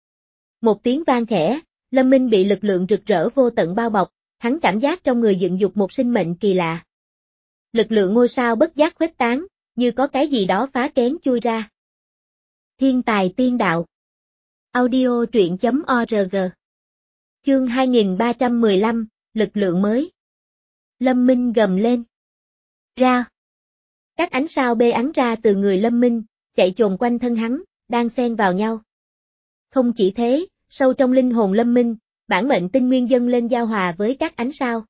Một tiếng vang khẽ, Lâm Minh bị lực lượng rực rỡ vô tận bao bọc, hắn cảm giác trong người dựng dục một sinh mệnh kỳ lạ. Lực lượng ngôi sao bất giác khuếch tán, như có cái gì đó phá kén chui ra. Thiên tài tiên đạo. Audio truyện chấm org. Chương hai nghìn ba trăm mười lăm, lực lượng mới. Lâm Minh gầm lên. Ra. Các ánh sao bê ắn ra từ người Lâm Minh, chạy chồm quanh thân hắn, đang xen vào nhau. Không chỉ thế, sâu trong linh hồn Lâm Minh, bản mệnh tinh nguyên dâng lên giao hòa với các ánh sao.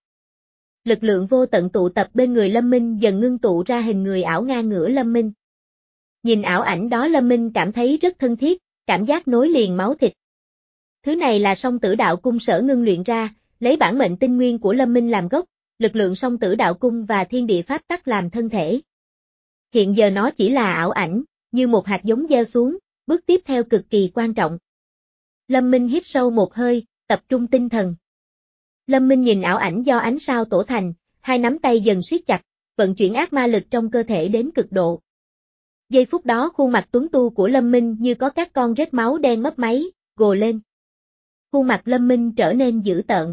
Lực lượng vô tận tụ tập bên người Lâm Minh dần ngưng tụ ra hình người ảo ngang ngửa Lâm Minh. Nhìn ảo ảnh đó Lâm Minh cảm thấy rất thân thiết, cảm giác nối liền máu thịt. Thứ này là Song Tử Đạo Cung sở ngưng luyện ra, lấy bản mệnh tinh nguyên của Lâm Minh làm gốc, lực lượng Song Tử Đạo Cung và thiên địa pháp tắc làm thân thể. Hiện giờ nó chỉ là ảo ảnh, như một hạt giống gieo xuống, bước tiếp theo cực kỳ quan trọng. Lâm Minh hít sâu một hơi, tập trung tinh thần. Lâm Minh nhìn ảo ảnh do ánh sao tổ thành, hai nắm tay dần siết chặt, vận chuyển ác ma lực trong cơ thể đến cực độ. Giây phút đó khuôn mặt tuấn tu của Lâm Minh như có các con rết máu đen mấp máy, gồ lên. Khuôn mặt Lâm Minh trở nên dữ tợn.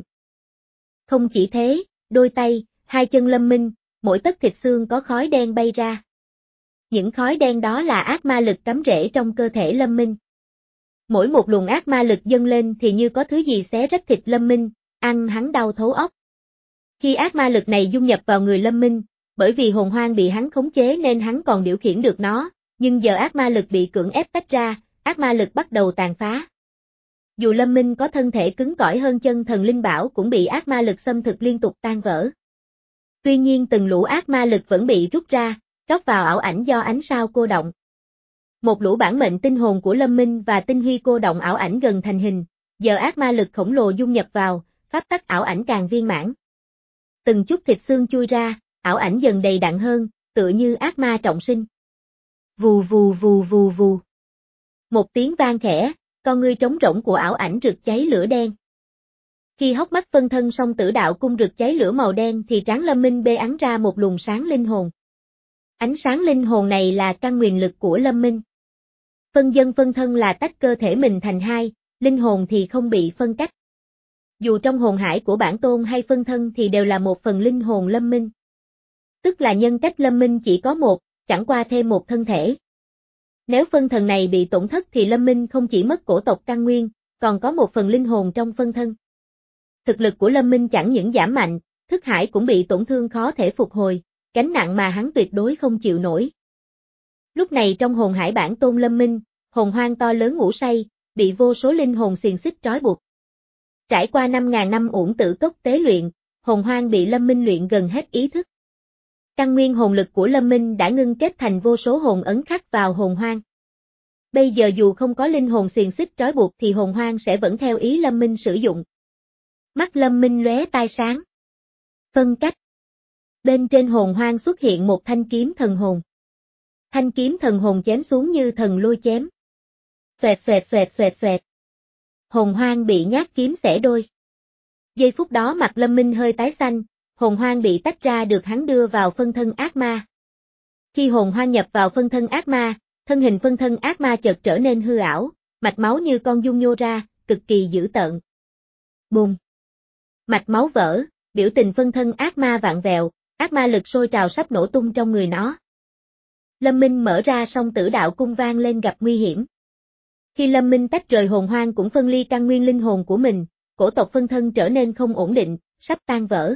Không chỉ thế, đôi tay, hai chân Lâm Minh, mỗi tấc thịt xương có khói đen bay ra. Những khói đen đó là ác ma lực cắm rễ trong cơ thể Lâm Minh. Mỗi một luồng ác ma lực dâng lên thì như có thứ gì xé rách thịt Lâm Minh, ăn hắn đau thấu óc. Khi ác ma lực này dung nhập vào người Lâm Minh, bởi vì hồn hoang bị hắn khống chế nên hắn còn điều khiển được nó, nhưng giờ ác ma lực bị cưỡng ép tách ra, ác ma lực bắt đầu tàn phá. Dù Lâm Minh có thân thể cứng cỏi hơn chân thần linh bảo cũng bị ác ma lực xâm thực liên tục tan vỡ. Tuy nhiên từng lũ ác ma lực vẫn bị rút ra, rót vào ảo ảnh do ánh sao cô động. Một lũ bản mệnh tinh hồn của Lâm Minh và tinh huy cô động ảo ảnh gần thành hình, giờ ác ma lực khổng lồ dung nhập vào, pháp tắc ảo ảnh càng viên mãn. Từng chút thịt xương chui ra, ảo ảnh dần đầy đặn hơn, tựa như ác ma trọng sinh. Vù vù vù vù vù. Một tiếng vang khẽ, con ngươi trống rỗng của ảo ảnh rực cháy lửa đen. Khi hốc mắt phân thân Song Tử Đạo Cung rực cháy lửa màu đen thì trán Lâm Minh bê ắn ra một luồng sáng linh hồn. Ánh sáng linh hồn này là căn nguyền lực của Lâm Minh. Phân dân phân thân là tách cơ thể mình thành hai, linh hồn thì không bị phân cách. Dù trong hồn hải của bản tôn hay phân thân thì đều là một phần linh hồn Lâm Minh. Tức là nhân cách Lâm Minh chỉ có một, chẳng qua thêm một thân thể. Nếu phân thần này bị tổn thất thì Lâm Minh không chỉ mất cổ tộc căn nguyên, còn có một phần linh hồn trong phân thân. Thực lực của Lâm Minh chẳng những giảm mạnh, thức hải cũng bị tổn thương khó thể phục hồi, gánh nặng mà hắn tuyệt đối không chịu nổi. Lúc này trong hồn hải bản tôn Lâm Minh, hồn hoang to lớn ngủ say, bị vô số linh hồn xiềng xích trói buộc. Trải qua năm ngàn năm uổng tử cốc tế luyện, hồn hoang bị Lâm Minh luyện gần hết ý thức. Căn nguyên hồn lực của Lâm Minh đã ngưng kết thành vô số hồn ấn khắc vào hồn hoang. Bây giờ dù không có linh hồn xiềng xích trói buộc thì hồn hoang sẽ vẫn theo ý Lâm Minh sử dụng. Mắt Lâm Minh lóe tai sáng. Phân cách. Bên trên hồn hoang xuất hiện một thanh kiếm thần hồn. Thanh kiếm thần hồn chém xuống như thần lôi chém. Xoẹt xoẹt xoẹt xoẹt xoẹt. Hồn hoang bị nhát kiếm xẻ đôi. Giây phút đó mặt Lâm Minh hơi tái xanh, hồn hoang bị tách ra được hắn đưa vào phân thân ác ma. Khi hồn hoang nhập vào phân thân ác ma, thân hình phân thân ác ma chợt trở nên hư ảo, mạch máu như con giun nhô ra, cực kỳ dữ tợn. Bùm! Mạch máu vỡ, biểu tình phân thân ác ma vạn vẹo, ác ma lực sôi trào sắp nổ tung trong người nó. Lâm Minh mở ra song tử đạo cung vang lên gặp nguy hiểm. Khi Lâm Minh tách rời hồn hoang cũng phân ly căn nguyên linh hồn của mình, cổ tộc phân thân trở nên không ổn định, sắp tan vỡ.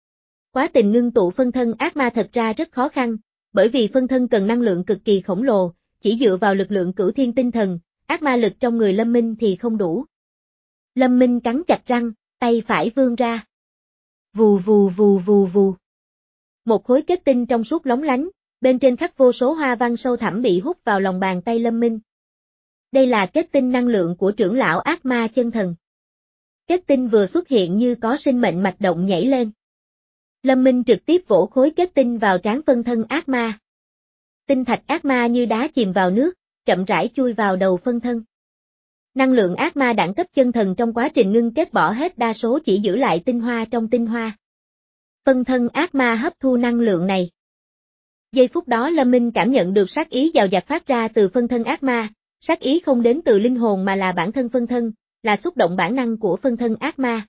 Quá trình ngưng tụ phân thân ác ma thật ra rất khó khăn, bởi vì phân thân cần năng lượng cực kỳ khổng lồ, chỉ dựa vào lực lượng cửu thiên tinh thần, ác ma lực trong người Lâm Minh thì không đủ. Lâm Minh cắn chặt răng, tay phải vươn ra. Vù vù vù vù vù. Một khối kết tinh trong suốt lóng lánh, bên trên khắc vô số hoa văn sâu thẳm bị hút vào lòng bàn tay Lâm Minh. Đây là kết tinh năng lượng của trưởng lão ác ma chân thần. Kết tinh vừa xuất hiện như có sinh mệnh mạch động nhảy lên. Lâm Minh trực tiếp vỗ khối kết tinh vào trán phân thân ác ma. Tinh thạch ác ma như đá chìm vào nước, chậm rãi chui vào đầu phân thân. Năng lượng ác ma đẳng cấp chân thần trong quá trình ngưng kết bỏ hết đa số chỉ giữ lại tinh hoa trong tinh hoa. Phân thân ác ma hấp thu năng lượng này. Giây phút đó Lâm Minh cảm nhận được sát ý dào dạt phát ra từ phân thân ác ma, sát ý không đến từ linh hồn mà là bản thân phân thân, là xúc động bản năng của phân thân ác ma.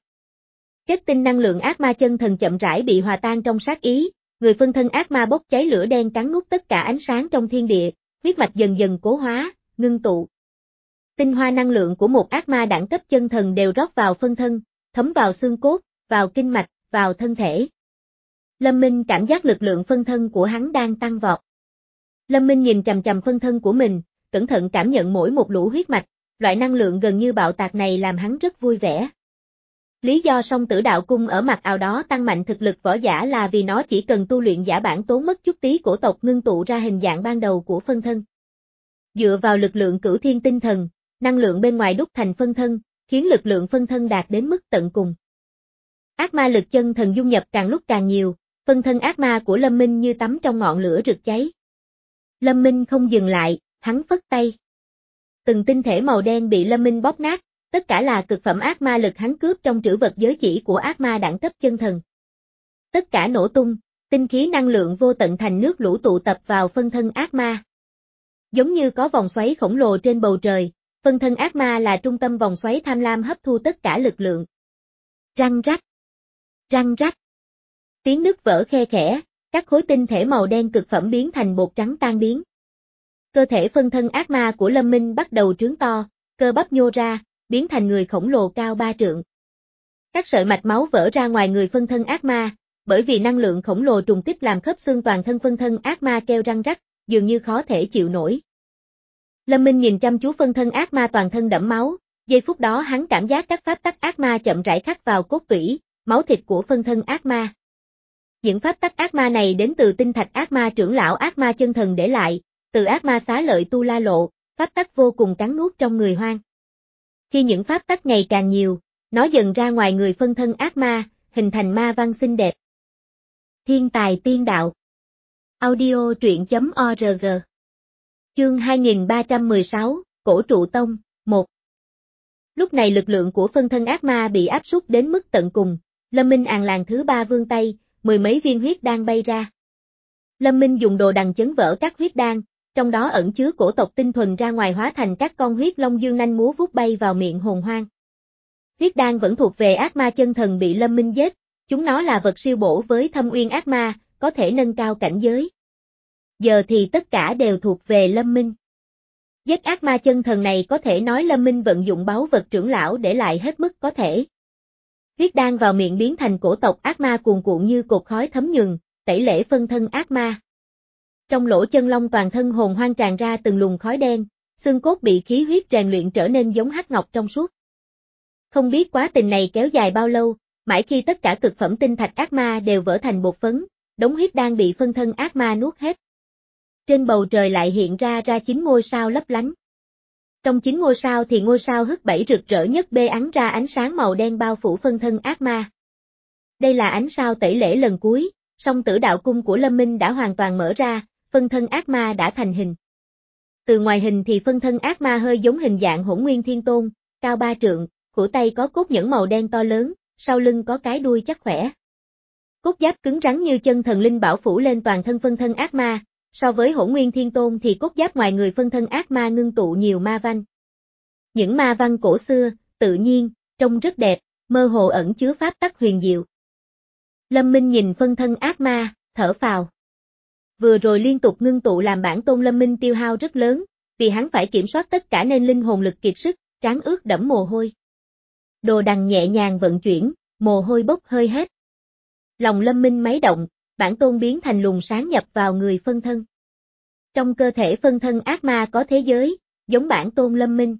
Kết tinh năng lượng ác ma chân thần chậm rãi bị hòa tan trong sát ý, người phân thân ác ma bốc cháy lửa đen cắn nuốt tất cả ánh sáng trong thiên địa, huyết mạch dần dần cố hóa, ngưng tụ. Tinh hoa năng lượng của một ác ma đẳng cấp chân thần đều rót vào phân thân, thấm vào xương cốt, vào kinh mạch, vào thân thể. Lâm Minh cảm giác lực lượng phân thân của hắn đang tăng vọt. Lâm Minh nhìn chằm chằm phân thân của mình, cẩn thận cảm nhận mỗi một lũ huyết mạch, loại năng lượng gần như bạo tạc này làm hắn rất vui vẻ. Lý do song tử đạo cung ở mặt ảo đó tăng mạnh thực lực võ giả là vì nó chỉ cần tu luyện giả bản tốn mất chút tí cổ tộc ngưng tụ ra hình dạng ban đầu của phân thân. Dựa vào lực lượng cửu thiên tinh thần, năng lượng bên ngoài đúc thành phân thân, khiến lực lượng phân thân đạt đến mức tận cùng. Ác ma lực chân thần dung nhập càng lúc càng nhiều, phân thân ác ma của Lâm Minh như tắm trong ngọn lửa rực cháy. Lâm Minh không dừng lại, hắn phất tay. Từng tinh thể màu đen bị Lâm Minh bóp nát, tất cả là cực phẩm ác ma lực hắn cướp trong trữ vật giới chỉ của ác ma đẳng cấp chân thần. Tất cả nổ tung, tinh khí năng lượng vô tận thành nước lũ tụ tập vào phân thân ác ma. Giống như có vòng xoáy khổng lồ trên bầu trời, phân thân ác ma là trung tâm vòng xoáy tham lam hấp thu tất cả lực lượng. Răng rắc. Răng rắc. Tiếng nứt vỡ khe khẽ, các khối tinh thể màu đen cực phẩm biến thành bột trắng tan biến. Cơ thể phân thân ác ma của Lâm Minh bắt đầu trướng to, cơ bắp nhô ra, biến thành người khổng lồ cao ba trượng. Các sợi mạch máu vỡ ra ngoài người phân thân ác ma, bởi vì năng lượng khổng lồ trùng kích làm khớp xương toàn thân phân thân ác ma kêu răng rắc, dường như khó thể chịu nổi. Lâm Minh nhìn chăm chú phân thân ác ma toàn thân đẫm máu, giây phút đó hắn cảm giác các pháp tắc ác ma chậm rãi khắc vào cốt tủy, máu thịt của phân thân ác ma. Những pháp tắc ác ma này đến từ tinh thạch ác ma trưởng lão ác ma chân thần để lại, từ ác ma xá lợi tu la lộ, pháp tắc vô cùng cắn nuốt trong người hoang. Khi những pháp tắc ngày càng nhiều, nó dần ra ngoài người phân thân ác ma, hình thành ma văn xinh đẹp. Thiên tài tiên đạo. Audio truyện chấm org. Chương hai nghìn ba trăm mười sáu, Cổ trụ tông, một. Lúc này lực lượng của phân thân ác ma bị áp sút đến mức tận cùng, Lâm Minh àn làng thứ ba vươn tay, mười mấy viên huyết đan bay ra. Lâm Minh dùng đồ đằng chấn vỡ các huyết đan, trong đó ẩn chứa cổ tộc tinh thuần ra ngoài hóa thành các con huyết long dương nanh múa vút bay vào miệng hồn hoang. Huyết đan vẫn thuộc về ác ma chân thần bị Lâm Minh giết, chúng nó là vật siêu bổ với thâm uyên ác ma, có thể nâng cao cảnh giới. Giờ thì tất cả đều thuộc về Lâm Minh. Giết ác ma chân thần này có thể nói Lâm Minh vận dụng báu vật trưởng lão để lại hết mức có thể. Huyết đan vào miệng biến thành cổ tộc ác ma cuồn cuộn như cột khói thấm nhuần, tẩy lễ phân thân ác ma. Trong lỗ chân lông toàn thân hồn hoang tràn ra từng luồng khói đen, xương cốt bị khí huyết rèn luyện trở nên giống hắc ngọc trong suốt. Không biết quá trình này kéo dài bao lâu, mãi khi tất cả cực phẩm tinh thạch ác ma đều vỡ thành bột phấn, đống huyết đang bị phân thân ác ma nuốt hết. Trên bầu trời lại hiện ra ra chín ngôi sao lấp lánh. Trong chín ngôi sao thì ngôi sao hức bảy rực rỡ nhất bê ắn ra ánh sáng màu đen bao phủ phân thân ác ma. Đây là ánh sao tẩy lễ lần cuối, song tử đạo cung của Lâm Minh đã hoàn toàn mở ra, phân thân ác ma đã thành hình. Từ ngoài hình thì phân thân ác ma hơi giống hình dạng Hỗn Nguyên Thiên Tôn, cao ba trượng, cổ tay có cốt nhẫn màu đen to lớn, sau lưng có cái đuôi chắc khỏe. Cốt giáp cứng rắn như chân thần linh bảo phủ lên toàn thân phân thân ác ma, so với Hỗn Nguyên Thiên Tôn thì cốt giáp ngoài người phân thân ác ma ngưng tụ nhiều ma văn. Những ma văn cổ xưa, tự nhiên, trông rất đẹp, mơ hồ ẩn chứa pháp tắc huyền diệu. Lâm Minh nhìn phân thân ác ma, thở phào. Vừa rồi liên tục ngưng tụ làm bản tôn Lâm Minh tiêu hao rất lớn, vì hắn phải kiểm soát tất cả nên linh hồn lực kiệt sức, trán ướt đẫm mồ hôi. Đồ đằng nhẹ nhàng vận chuyển, mồ hôi bốc hơi hết. Lòng Lâm Minh máy động, bản tôn biến thành luồng sáng nhập vào người phân thân. Trong cơ thể phân thân ác ma có thế giới, giống bản tôn Lâm Minh.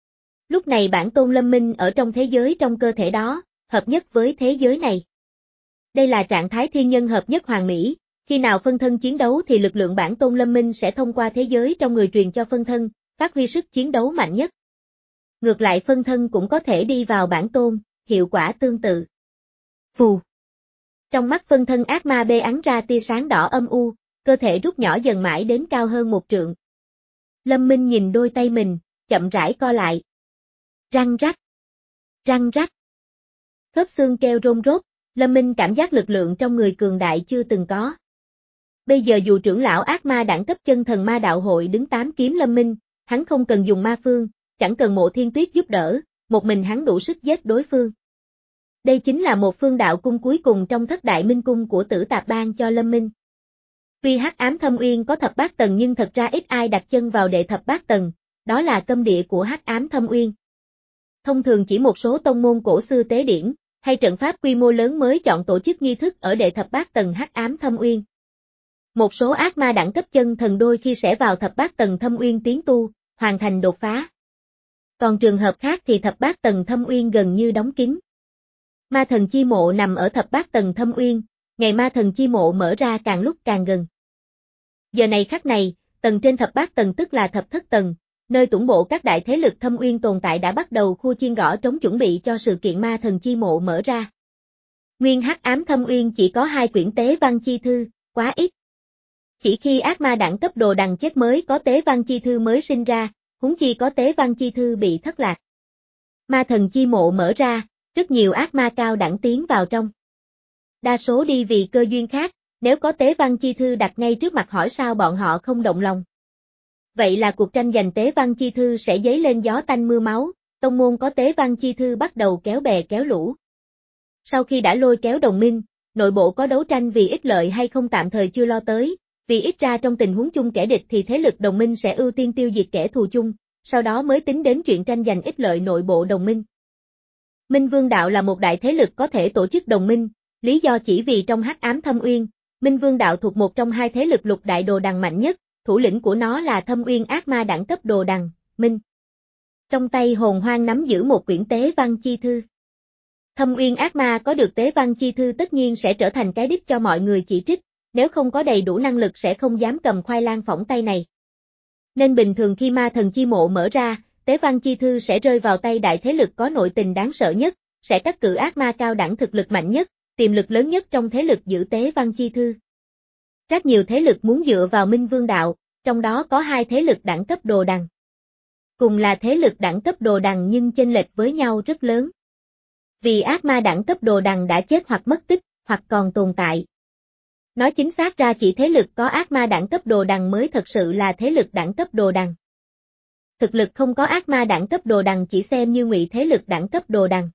Lúc này bản tôn Lâm Minh ở trong thế giới trong cơ thể đó, hợp nhất với thế giới này. Đây là trạng thái thiên nhân hợp nhất hoàn mỹ, khi nào phân thân chiến đấu thì lực lượng bản tôn Lâm Minh sẽ thông qua thế giới trong người truyền cho phân thân, phát huy sức chiến đấu mạnh nhất. Ngược lại phân thân cũng có thể đi vào bản tôn, hiệu quả tương tự. Phù. Trong mắt phân thân ác ma bê ắn ra tia sáng đỏ âm u, cơ thể rút nhỏ dần mãi đến cao hơn một trượng. Lâm Minh nhìn đôi tay mình, chậm rãi co lại. Răng rắc. Răng rắc. Khớp xương kêu rôn rốt, Lâm Minh cảm giác lực lượng trong người cường đại chưa từng có. Bây giờ dù trưởng lão ác ma đẳng cấp chân thần ma đạo hội đứng tám kiếm Lâm Minh, hắn không cần dùng ma phương, chẳng cần Mộ Thiên Tuyết giúp đỡ, một mình hắn đủ sức giết đối phương. Đây chính là một phương đạo cung cuối cùng trong thất đại minh cung của Tử Tạp ban cho Lâm Minh. Tuy Hắc Ám Thâm Uyên có thập bát tầng nhưng thật ra ít ai đặt chân vào đệ thập bát tầng, đó là cấm địa của Hắc Ám Thâm Uyên. Thông thường chỉ một số tông môn cổ xưa tế điển, hay trận pháp quy mô lớn mới chọn tổ chức nghi thức ở đệ thập bát tầng Hắc Ám Thâm Uyên. Một số ác ma đẳng cấp chân thần đôi khi sẽ vào thập bát tầng Thâm Uyên tiến tu, hoàn thành đột phá. Còn trường hợp khác thì thập bát tầng Thâm Uyên gần như đóng kín. Ma thần chi mộ nằm ở thập bát tầng Thâm Uyên, ngày ma thần chi mộ mở ra càng lúc càng gần. Giờ này khắc này, tầng trên thập bát tầng tức là thập thất tầng, nơi tủng bộ các đại thế lực Thâm Uyên tồn tại đã bắt đầu khu chiên gõ trống chuẩn bị cho sự kiện ma thần chi mộ mở ra. Nguyên Hắc Ám Thâm Uyên chỉ có hai quyển tế văn chi thư, quá ít. Chỉ khi ác ma đẳng cấp đồ đằng chết mới có tế văn chi thư mới sinh ra, huống chi có tế văn chi thư bị thất lạc. Ma thần chi mộ mở ra, rất nhiều ác ma cao đẳng tiến vào trong. Đa số đi vì cơ duyên khác, nếu có tế văn chi thư đặt ngay trước mặt hỏi sao bọn họ không động lòng. Vậy là cuộc tranh giành tế văn chi thư sẽ dấy lên gió tanh mưa máu, tông môn có tế văn chi thư bắt đầu kéo bè kéo lũ. Sau khi đã lôi kéo đồng minh, nội bộ có đấu tranh vì ích lợi hay không tạm thời chưa lo tới, vì ít ra trong tình huống chung kẻ địch thì thế lực đồng minh sẽ ưu tiên tiêu diệt kẻ thù chung, sau đó mới tính đến chuyện tranh giành ích lợi nội bộ đồng minh. Minh Vương Đạo là một đại thế lực có thể tổ chức đồng minh, lý do chỉ vì trong Hắc Ám Thâm Uyên, Minh Vương Đạo thuộc một trong hai thế lực lục đại đồ đằng mạnh nhất, thủ lĩnh của nó là Thâm Uyên ác ma đẳng cấp đồ đằng, Minh. Trong tay Hồn Hoang nắm giữ một quyển tế văn chi thư. Thâm Uyên ác ma có được tế văn chi thư tất nhiên sẽ trở thành cái đích cho mọi người chỉ trích, nếu không có đầy đủ năng lực sẽ không dám cầm khoai lang phỏng tay này. Nên bình thường khi ma thần chi mộ mở ra, tế văn chi thư sẽ rơi vào tay đại thế lực có nội tình đáng sợ nhất, sẽ cắt cử ác ma cao đẳng thực lực mạnh nhất, tiềm lực lớn nhất trong thế lực giữ tế văn chi thư. Rất nhiều thế lực muốn dựa vào Minh Vương Đạo, trong đó có hai thế lực đẳng cấp đồ đằng. Cùng là thế lực đẳng cấp đồ đằng nhưng chênh lệch với nhau rất lớn. Vì ác ma đẳng cấp đồ đằng đã chết hoặc mất tích, hoặc còn tồn tại. Nói chính xác ra chỉ thế lực có ác ma đẳng cấp đồ đằng mới thật sự là thế lực đẳng cấp đồ đằng. Thực lực không có ác ma đẳng cấp đồ đằng chỉ xem như ngụy thế lực đẳng cấp đồ đằng.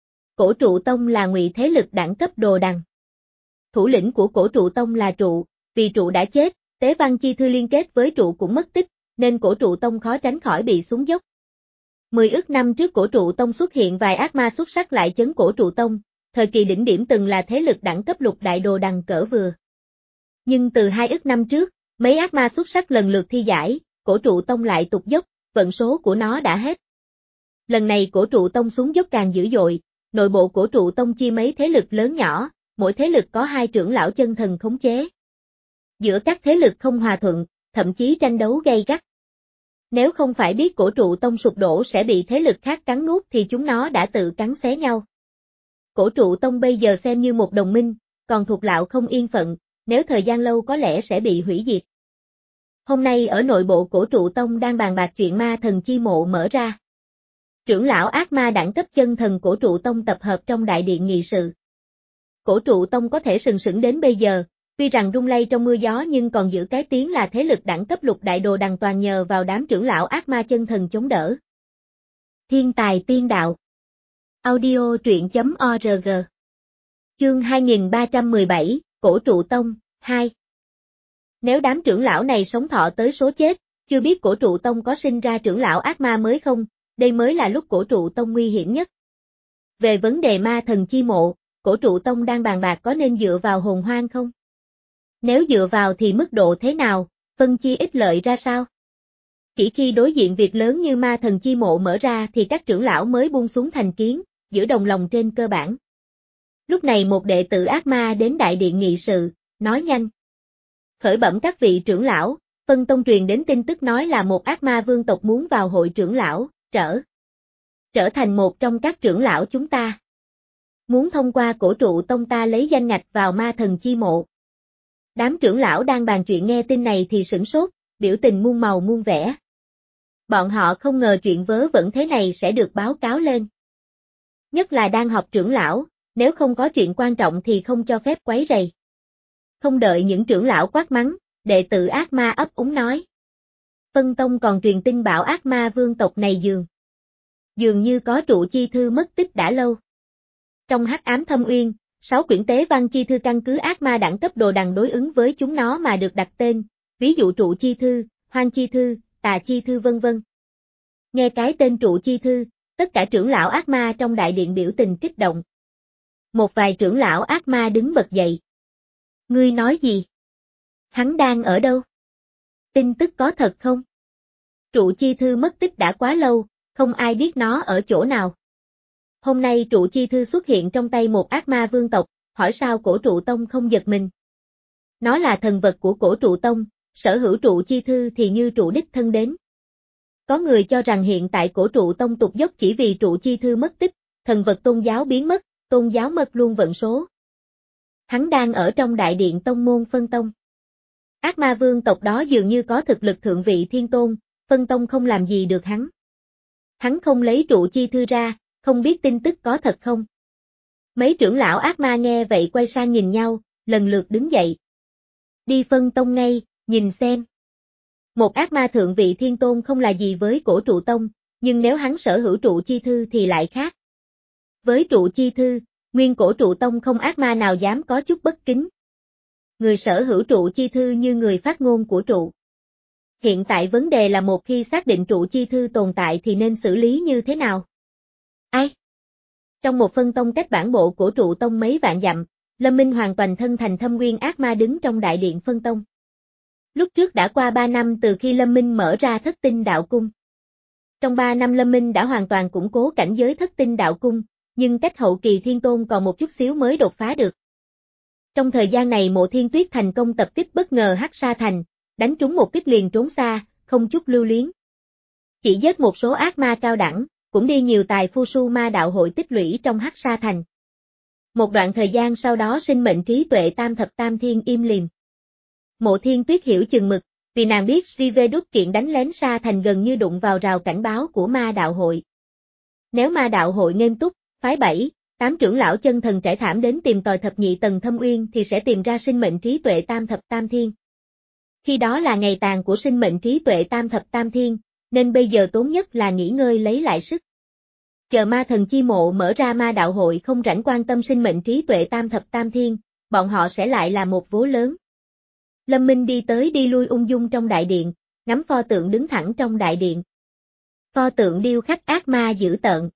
Cổ Trụ Tông là ngụy thế lực đẳng cấp đồ đằng. Thủ lĩnh của Cổ Trụ Tông là Trụ, vì Trụ đã chết, tế văn chi thư liên kết với Trụ cũng mất tích, nên Cổ Trụ Tông khó tránh khỏi bị xuống dốc. Mười ức năm trước Cổ Trụ Tông xuất hiện vài ác ma xuất sắc lại chấn Cổ Trụ Tông, thời kỳ đỉnh điểm từng là thế lực đẳng cấp lục đại đồ đằng cỡ vừa. Nhưng từ hai ức năm trước, mấy ác ma xuất sắc lần lượt thi giải, Cổ Trụ Tông lại tụt dốc, vận số của nó đã hết. Lần này cổ trụ tông xuống dốc càng dữ dội, nội bộ cổ trụ tông chia mấy thế lực lớn nhỏ, mỗi thế lực có hai trưởng lão chân thần khống chế. Giữa các thế lực không hòa thuận, thậm chí tranh đấu gay gắt. Nếu không phải biết cổ trụ tông sụp đổ sẽ bị thế lực khác cắn nuốt thì chúng nó đã tự cắn xé nhau. Cổ trụ tông bây giờ xem như một đồng minh, còn thuộc lão không yên phận, nếu thời gian lâu có lẽ sẽ bị hủy diệt. Hôm nay ở nội bộ cổ trụ tông đang bàn bạc chuyện ma thần chi mộ mở ra. Trưởng lão ác ma đẳng cấp chân thần cổ trụ tông tập hợp trong đại điện nghị sự. Cổ trụ tông có thể sừng sững đến bây giờ, tuy rằng rung lay trong mưa gió nhưng còn giữ cái tiếng là thế lực đẳng cấp lục đại đồ đằng toàn nhờ vào đám trưởng lão ác ma chân thần chống đỡ. Thiên tài tiên đạo. Audio truyện chấm org. Chương hai nghìn ba trăm mười bảy, Cổ trụ tông, hai. Nếu đám trưởng lão này sống thọ tới số chết, chưa biết cổ trụ tông có sinh ra trưởng lão ác ma mới không, đây mới là lúc cổ trụ tông nguy hiểm nhất. Về vấn đề ma thần chi mộ, cổ trụ tông đang bàn bạc có nên dựa vào hồn hoang không? Nếu dựa vào thì mức độ thế nào, phân chia ích lợi ra sao? Chỉ khi đối diện việc lớn như ma thần chi mộ mở ra thì các trưởng lão mới buông xuống thành kiến, giữ đồng lòng trên cơ bản. Lúc này một đệ tử ác ma đến đại điện nghị sự, nói nhanh. Khởi bẩm các vị trưởng lão, phân tông truyền đến tin tức nói là một ác ma vương tộc muốn vào hội trưởng lão, trở. Trở thành một trong các trưởng lão chúng ta. Muốn thông qua cổ trụ tông ta lấy danh ngạch vào ma thần chi mộ. Đám trưởng lão đang bàn chuyện nghe tin này thì sửng sốt, biểu tình muôn màu muôn vẻ. Bọn họ không ngờ chuyện vớ vẩn thế này sẽ được báo cáo lên. Nhất là đang họp trưởng lão, nếu không có chuyện quan trọng thì không cho phép quấy rầy. Không đợi những trưởng lão quát mắng, đệ tử ác ma ấp úng nói. Phân tông còn truyền tin bảo ác ma vương tộc này dường. Dường như có trụ chi thư mất tích đã lâu. Trong hắc ám thâm uyên, sáu quyển tế văn chi thư căn cứ ác ma đẳng cấp đồ đằng đối ứng với chúng nó mà được đặt tên, ví dụ trụ chi thư, hoang chi thư, tà chi thư vân vân. Nghe cái tên trụ chi thư, tất cả trưởng lão ác ma trong đại điện biểu tình kích động. Một vài trưởng lão ác ma đứng bật dậy. Ngươi nói gì? Hắn đang ở đâu? Tin tức có thật không? Trụ chi thư mất tích đã quá lâu, không ai biết nó ở chỗ nào. Hôm nay trụ chi thư xuất hiện trong tay một ác ma vương tộc, hỏi sao cổ trụ tông không giật mình. Nó là thần vật của cổ trụ tông, sở hữu trụ chi thư thì như trụ đích thân đến. Có người cho rằng hiện tại cổ trụ tông tụt dốc chỉ vì trụ chi thư mất tích, thần vật tôn giáo biến mất, tôn giáo mất luôn vận số. Hắn đang ở trong đại điện tông môn phân tông. Ác ma vương tộc đó dường như có thực lực thượng vị thiên tôn, phân tông không làm gì được hắn. Hắn không lấy trụ chi thư ra, không biết tin tức có thật không. Mấy trưởng lão ác ma nghe vậy quay sang nhìn nhau, lần lượt đứng dậy. Đi phân tông ngay, nhìn xem. Một ác ma thượng vị thiên tôn không là gì với cổ trụ tông, nhưng nếu hắn sở hữu trụ chi thư thì lại khác. Với trụ chi thư, nguyên cổ trụ tông không ác ma nào dám có chút bất kính. Người sở hữu trụ chi thư như người phát ngôn của trụ. Hiện tại vấn đề là một khi xác định trụ chi thư tồn tại thì nên xử lý như thế nào? Ai? Trong một phân tông cách bản bộ của trụ tông mấy vạn dặm, Lâm Minh hoàn toàn thân thành thâm nguyên ác ma đứng trong đại điện phân tông. Lúc trước đã qua ba năm từ khi Lâm Minh mở ra thất tinh đạo cung. Trong ba năm Lâm Minh đã hoàn toàn củng cố cảnh giới thất tinh đạo cung, nhưng cách hậu kỳ thiên tôn còn một chút xíu mới đột phá được. Trong thời gian này Mộ Thiên Tuyết thành công tập kích bất ngờ Hắc Sa Thành, đánh trúng một kích liền trốn xa, không chút lưu luyến. Chỉ giết một số ác ma cao đẳng, cũng đi nhiều tài phu su ma đạo hội tích lũy trong Hắc Sa Thành. Một đoạn thời gian sau đó sinh mệnh trí tuệ tam thập tam thiên im lìm. Mộ Thiên Tuyết hiểu chừng mực, vì nàng biết Riverdut kiện đánh lén Sa Thành gần như đụng vào rào cảnh báo của ma đạo hội. Nếu ma đạo hội nghiêm túc, phái bảy, tám trưởng lão chân thần trải thảm đến tìm tòi thập nhị tầng thâm uyên thì sẽ tìm ra sinh mệnh trí tuệ tam thập tam thiên. Khi đó là ngày tàn của sinh mệnh trí tuệ tam thập tam thiên, nên bây giờ tốn nhất là nghỉ ngơi lấy lại sức. Chờ ma thần chi mộ mở ra ma đạo hội không rảnh quan tâm sinh mệnh trí tuệ tam thập tam thiên, bọn họ sẽ lại là một vố lớn. Lâm Minh đi tới đi lui ung dung trong đại điện, ngắm pho tượng đứng thẳng trong đại điện. Pho tượng điêu khắc ác ma dữ tợn.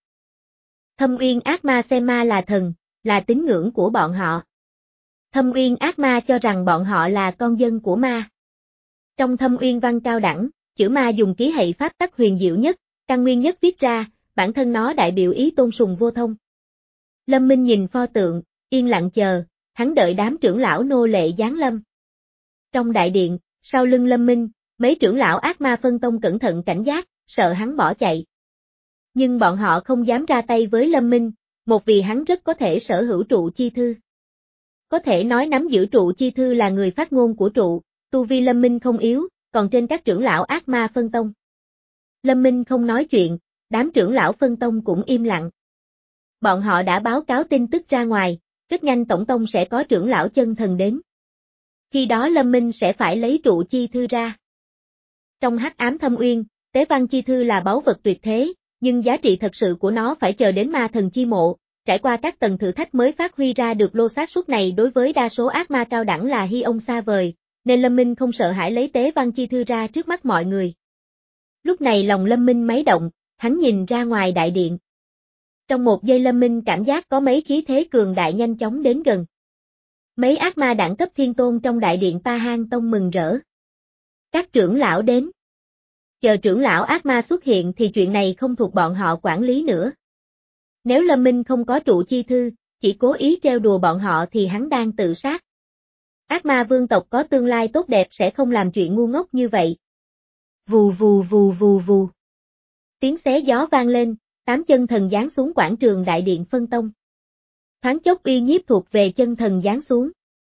Thâm uyên ác ma xem ma là thần, là tín ngưỡng của bọn họ. Thâm uyên ác ma cho rằng bọn họ là con dân của ma. Trong thâm uyên văn cao đẳng, chữ ma dùng ký hệ pháp tắc huyền diệu nhất, căn nguyên nhất viết ra, bản thân nó đại biểu ý tôn sùng vô thông. Lâm Minh nhìn pho tượng, yên lặng chờ, hắn đợi đám trưởng lão nô lệ giáng lâm. Trong đại điện, sau lưng Lâm Minh, mấy trưởng lão ác ma phân tông cẩn thận cảnh giác, sợ hắn bỏ chạy. Nhưng bọn họ không dám ra tay với Lâm Minh, một vì hắn rất có thể sở hữu trụ chi thư. Có thể nói nắm giữ trụ chi thư là người phát ngôn của trụ, tu vi Lâm Minh không yếu, còn trên các trưởng lão ác ma phân tông. Lâm Minh không nói chuyện, đám trưởng lão phân tông cũng im lặng. Bọn họ đã báo cáo tin tức ra ngoài, rất nhanh tổng tông sẽ có trưởng lão chân thần đến. Khi đó Lâm Minh sẽ phải lấy trụ chi thư ra. Trong hắc ám thâm uyên, tế văn chi thư là báu vật tuyệt thế, nhưng giá trị thật sự của nó phải chờ đến ma thần chi mộ, trải qua các tầng thử thách mới phát huy ra được lô xác suất này đối với đa số ác ma cao đẳng là hy ông xa vời, nên Lâm Minh không sợ hãi lấy tế văn chi thư ra trước mắt mọi người. Lúc này lòng Lâm Minh máy động, hắn nhìn ra ngoài đại điện. Trong một giây Lâm Minh cảm giác có mấy khí thế cường đại nhanh chóng đến gần. Mấy ác ma đẳng cấp thiên tôn trong đại điện Pa Hang Tông mừng rỡ. Các trưởng lão đến. Chờ trưởng lão ác ma xuất hiện thì chuyện này không thuộc bọn họ quản lý nữa. Nếu Lâm Minh không có trụ chi thư, chỉ cố ý trêu đùa bọn họ thì hắn đang tự sát. Ác ma vương tộc có tương lai tốt đẹp sẽ không làm chuyện ngu ngốc như vậy. Vù vù vù vù vù. Tiếng xé gió vang lên, tám chân thần giáng xuống quảng trường đại điện phân tông. Thoáng chốc uy nhiếp thuộc về chân thần giáng xuống.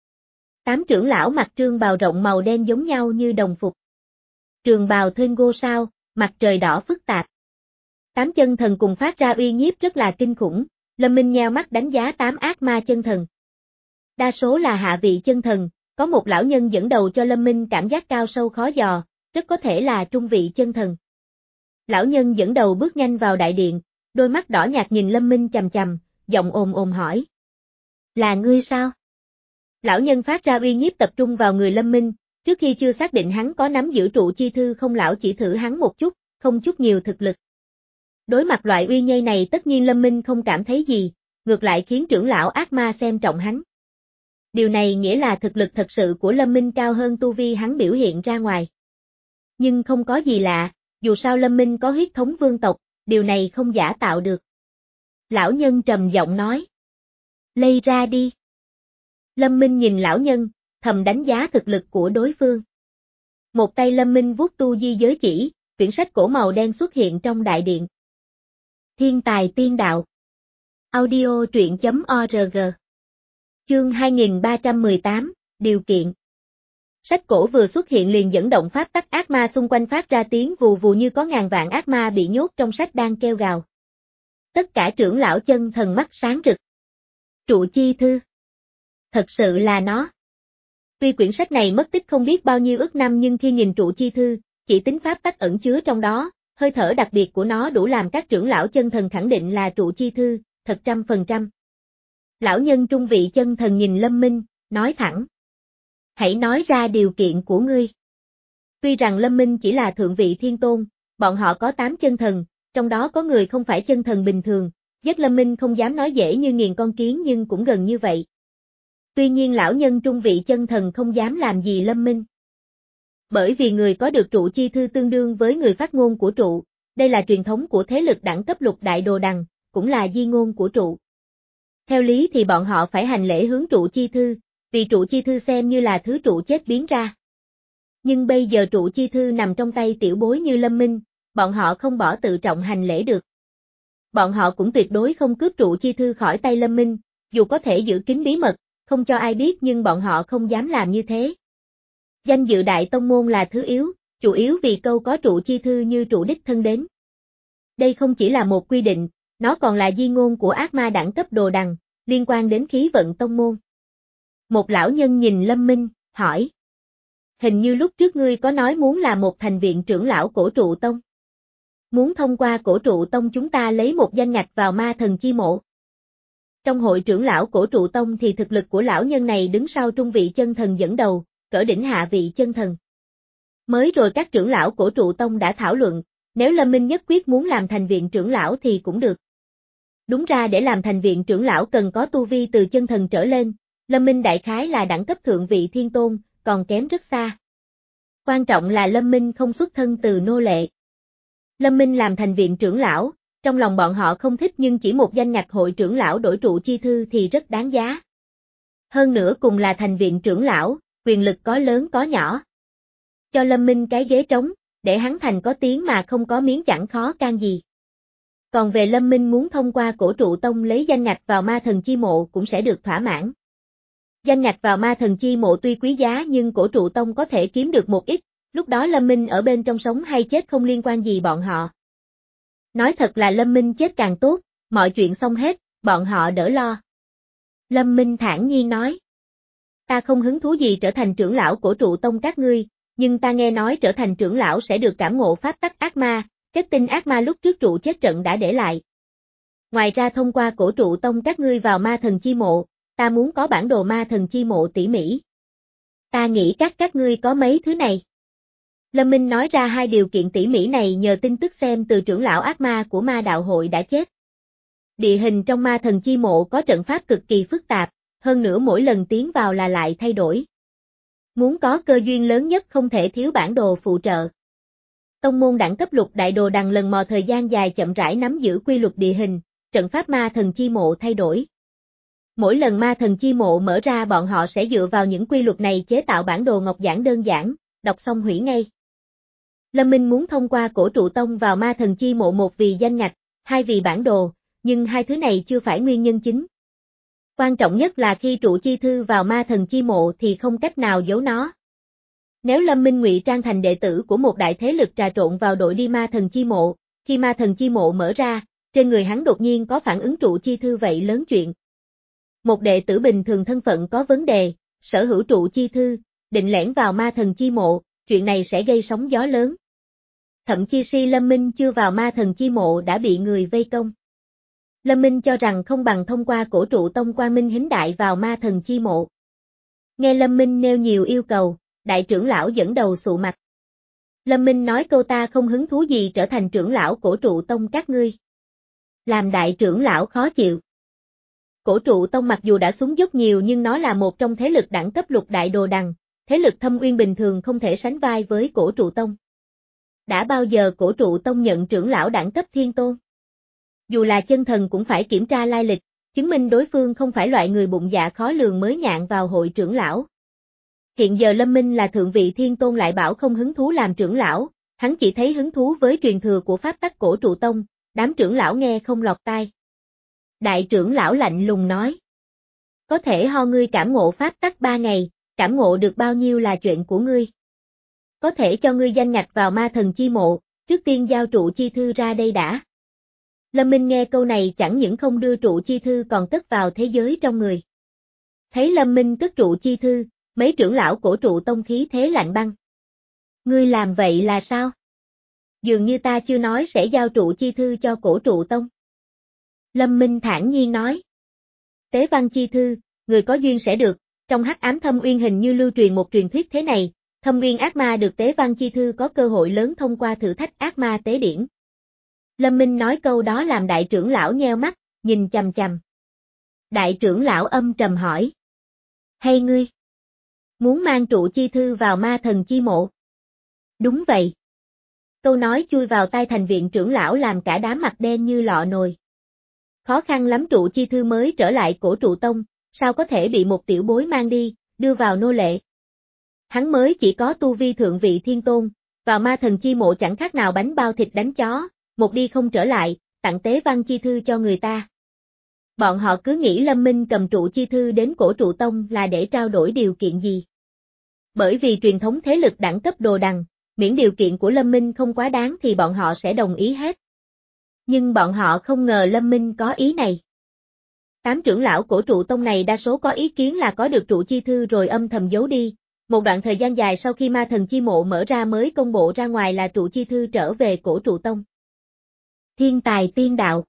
Tám trưởng lão mặc trương bào rộng màu đen giống nhau như đồng phục. Trường bào thêu ngôi sao, mặt trời đỏ phức tạp. Tám chân thần cùng phát ra uy nhiếp rất là kinh khủng, Lâm Minh nheo mắt đánh giá tám ác ma chân thần. Đa số là hạ vị chân thần, có một lão nhân dẫn đầu cho Lâm Minh cảm giác cao sâu khó dò, rất có thể là trung vị chân thần. Lão nhân dẫn đầu bước nhanh vào đại điện, đôi mắt đỏ nhạt nhìn Lâm Minh chằm chằm, giọng ồm ồm hỏi. Là ngươi sao? Lão nhân phát ra uy nhiếp tập trung vào người Lâm Minh, trước khi chưa xác định hắn có nắm giữ trụ chi thư không lão chỉ thử hắn một chút, không chút nhiều thực lực. Đối mặt loại uy nhây này tất nhiên Lâm Minh không cảm thấy gì, ngược lại khiến trưởng lão ác ma xem trọng hắn. Điều này nghĩa là thực lực thật sự của Lâm Minh cao hơn tu vi hắn biểu hiện ra ngoài. Nhưng không có gì lạ, dù sao Lâm Minh có huyết thống vương tộc, điều này không giả tạo được. Lão nhân trầm giọng nói. Lây ra đi. Lâm Minh nhìn lão nhân, thầm đánh giá thực lực của đối phương. Một tay Lâm Minh vuốt tu di giới chỉ, quyển sách cổ màu đen xuất hiện trong đại điện. Thiên tài tiên đạo. Audio truyện chấm org. Chương hai nghìn ba trăm mười tám, điều kiện. Sách cổ vừa xuất hiện liền dẫn động pháp tắc ác ma xung quanh phát ra tiếng vù vù như có ngàn vạn ác ma bị nhốt trong sách đang kêu gào. Tất cả trưởng lão chân thần mắt sáng rực. Trụ chi thư. Thật sự là nó. Tuy quyển sách này mất tích không biết bao nhiêu ức năm nhưng khi nhìn trụ chi thư, chỉ tính pháp tắc ẩn chứa trong đó, hơi thở đặc biệt của nó đủ làm các trưởng lão chân thần khẳng định là trụ chi thư, thật trăm phần trăm. Lão nhân trung vị chân thần nhìn Lâm Minh, nói thẳng. Hãy nói ra điều kiện của ngươi. Tuy rằng Lâm Minh chỉ là thượng vị thiên tôn, bọn họ có tám chân thần, trong đó có người không phải chân thần bình thường, giết Lâm Minh không dám nói dễ như nghiền con kiến nhưng cũng gần như vậy. Tuy nhiên lão nhân trung vị chân thần không dám làm gì Lâm Minh. Bởi vì người có được trụ chi thư tương đương với người phát ngôn của trụ, đây là truyền thống của thế lực đẳng cấp lục đại đồ đằng, cũng là di ngôn của trụ. Theo lý thì bọn họ phải hành lễ hướng trụ chi thư, vì trụ chi thư xem như là thứ trụ chết biến ra. Nhưng bây giờ trụ chi thư nằm trong tay tiểu bối như Lâm Minh, bọn họ không bỏ tự trọng hành lễ được. Bọn họ cũng tuyệt đối không cướp trụ chi thư khỏi tay Lâm Minh, dù có thể giữ kín bí mật, không cho ai biết nhưng bọn họ không dám làm như thế. Danh dự đại tông môn là thứ yếu, chủ yếu vì câu có trụ chi thư như trụ đích thân đến. Đây không chỉ là một quy định, nó còn là di ngôn của ác ma đẳng cấp đồ đằng, liên quan đến khí vận tông môn. Một lão nhân nhìn Lâm Minh, hỏi. Hình như lúc trước ngươi có nói muốn là một thành viện trưởng lão cổ trụ tông. Muốn thông qua cổ trụ tông chúng ta lấy một danh ngạch vào ma thần chi mộ. Trong hội trưởng lão cổ trụ tông thì thực lực của lão nhân này đứng sau trung vị chân thần dẫn đầu, cỡ đỉnh hạ vị chân thần. Mới rồi các trưởng lão cổ trụ tông đã thảo luận, nếu Lâm Minh nhất quyết muốn làm thành viện trưởng lão thì cũng được. Đúng ra để làm thành viện trưởng lão cần có tu vi từ chân thần trở lên, Lâm Minh đại khái là đẳng cấp thượng vị thiên tôn, còn kém rất xa. Quan trọng là Lâm Minh không xuất thân từ nô lệ. Lâm Minh làm thành viện trưởng lão, Trong lòng bọn họ không thích nhưng chỉ một danh ngạch hội trưởng lão đổi trụ chi thư thì rất đáng giá. Hơn nữa cùng là thành viện trưởng lão, quyền lực có lớn có nhỏ. Cho Lâm Minh cái ghế trống, để hắn thành có tiếng mà không có miếng chẳng khó can gì. Còn về Lâm Minh muốn thông qua cổ trụ tông lấy danh ngạch vào ma thần chi mộ cũng sẽ được thỏa mãn. Danh ngạch vào ma thần chi mộ tuy quý giá nhưng cổ trụ tông có thể kiếm được một ít, lúc đó Lâm Minh ở bên trong sống hay chết không liên quan gì bọn họ. Nói thật là Lâm Minh chết càng tốt, mọi chuyện xong hết, bọn họ đỡ lo. Lâm Minh thản nhiên nói. Ta không hứng thú gì trở thành trưởng lão cổ trụ tông các ngươi, nhưng ta nghe nói trở thành trưởng lão sẽ được cảm ngộ pháp tắc ác ma, kết tinh ác ma lúc trước trụ chết trận đã để lại. Ngoài ra thông qua cổ trụ tông các ngươi vào ma thần chi mộ, ta muốn có bản đồ ma thần chi mộ tỉ mỉ. Ta nghĩ các các ngươi có mấy thứ này. Lâm Minh nói ra hai điều kiện tỉ mỉ này nhờ tin tức xem từ trưởng lão ác ma của ma đạo hội đã chết. Địa hình trong ma thần chi mộ có trận pháp cực kỳ phức tạp, hơn nữa mỗi lần tiến vào là lại thay đổi. Muốn có cơ duyên lớn nhất không thể thiếu bản đồ phụ trợ. Tông môn đẳng cấp lục đại đồ đằng lần mò thời gian dài chậm rãi nắm giữ quy luật địa hình, trận pháp ma thần chi mộ thay đổi. Mỗi lần ma thần chi mộ mở ra bọn họ sẽ dựa vào những quy luật này chế tạo bản đồ ngọc giản đơn giản, đọc xong hủy ngay. Lâm Minh muốn thông qua cổ trụ tông vào ma thần chi mộ một vì danh ngạch, hai vì bản đồ, nhưng hai thứ này chưa phải nguyên nhân chính. Quan trọng nhất là khi trụ chi thư vào ma thần chi mộ thì không cách nào giấu nó. Nếu Lâm Minh ngụy trang thành đệ tử của một đại thế lực trà trộn vào đội đi ma thần chi mộ, khi ma thần chi mộ mở ra, trên người hắn đột nhiên có phản ứng trụ chi thư vậy lớn chuyện. Một đệ tử bình thường thân phận có vấn đề, sở hữu trụ chi thư, định lẻn vào ma thần chi mộ, chuyện này sẽ gây sóng gió lớn. Thậm chí si Lâm Minh chưa vào ma thần chi mộ đã bị người vây công. Lâm Minh cho rằng không bằng thông qua cổ trụ tông Quang Minh Hính Đại vào ma thần chi mộ. Nghe Lâm Minh nêu nhiều yêu cầu, đại trưởng lão dẫn đầu sụ mặt. Lâm Minh nói câu ta không hứng thú gì trở thành trưởng lão cổ trụ tông các ngươi. Làm đại trưởng lão khó chịu. Cổ trụ tông mặc dù đã xuống dốc nhiều nhưng nó là một trong thế lực đẳng cấp lục đại đồ đằng, thế lực thâm uyên bình thường không thể sánh vai với cổ trụ tông. Đã bao giờ cổ trụ tông nhận trưởng lão đẳng cấp thiên tôn? Dù là chân thần cũng phải kiểm tra lai lịch, chứng minh đối phương không phải loại người bụng dạ khó lường mới nhạn vào hội trưởng lão. Hiện giờ Lâm Minh là thượng vị thiên tôn lại bảo không hứng thú làm trưởng lão, hắn chỉ thấy hứng thú với truyền thừa của pháp tắc cổ trụ tông, đám trưởng lão nghe không lọt tai. Đại trưởng lão lạnh lùng nói. Có thể ho ngươi cảm ngộ pháp tắc ba ngày, cảm ngộ được bao nhiêu là chuyện của ngươi. Có thể cho ngươi danh ngạch vào ma thần chi mộ, trước tiên giao trụ chi thư ra đây đã. Lâm Minh nghe câu này chẳng những không đưa trụ chi thư còn cất vào thế giới trong người. Thấy Lâm Minh cất trụ chi thư, mấy trưởng lão cổ trụ tông khí thế lạnh băng. Ngươi làm vậy là sao? Dường như ta chưa nói sẽ giao trụ chi thư cho cổ trụ tông. Lâm Minh thản nhiên nói. Tế văn chi thư, người có duyên sẽ được, trong hắc ám thâm uyên hình như lưu truyền một truyền thuyết thế này, thâm uyên ác ma được tế văn chi thư có cơ hội lớn thông qua thử thách ác ma tế điển. Lâm Minh nói câu đó làm đại trưởng lão nheo mắt, nhìn chằm chằm. Đại trưởng lão âm trầm hỏi. Hay ngươi? Muốn mang trụ chi thư vào ma thần chi mộ? Đúng vậy. Câu nói chui vào tai thành viện trưởng lão làm cả đám mặt đen như lọ nồi. Khó khăn lắm trụ chi thư mới trở lại cổ trụ tông, sao có thể bị một tiểu bối mang đi, đưa vào nô lệ. Hắn mới chỉ có tu vi thượng vị thiên tôn, vào ma thần chi mộ chẳng khác nào bánh bao thịt đánh chó, một đi không trở lại, tặng tế văn chi thư cho người ta. Bọn họ cứ nghĩ Lâm Minh cầm trụ chi thư đến cổ trụ tông là để trao đổi điều kiện gì. Bởi vì truyền thống thế lực đẳng cấp đồ đằng, miễn điều kiện của Lâm Minh không quá đáng thì bọn họ sẽ đồng ý hết. Nhưng bọn họ không ngờ Lâm Minh có ý này. Tám trưởng lão cổ trụ tông này đa số có ý kiến là có được trụ chi thư rồi âm thầm giấu đi. Một đoạn thời gian dài sau khi ma thần chi mộ mở ra mới công bố ra ngoài là trụ chi thư trở về cổ trụ tông. Thiên tài tiên đạo.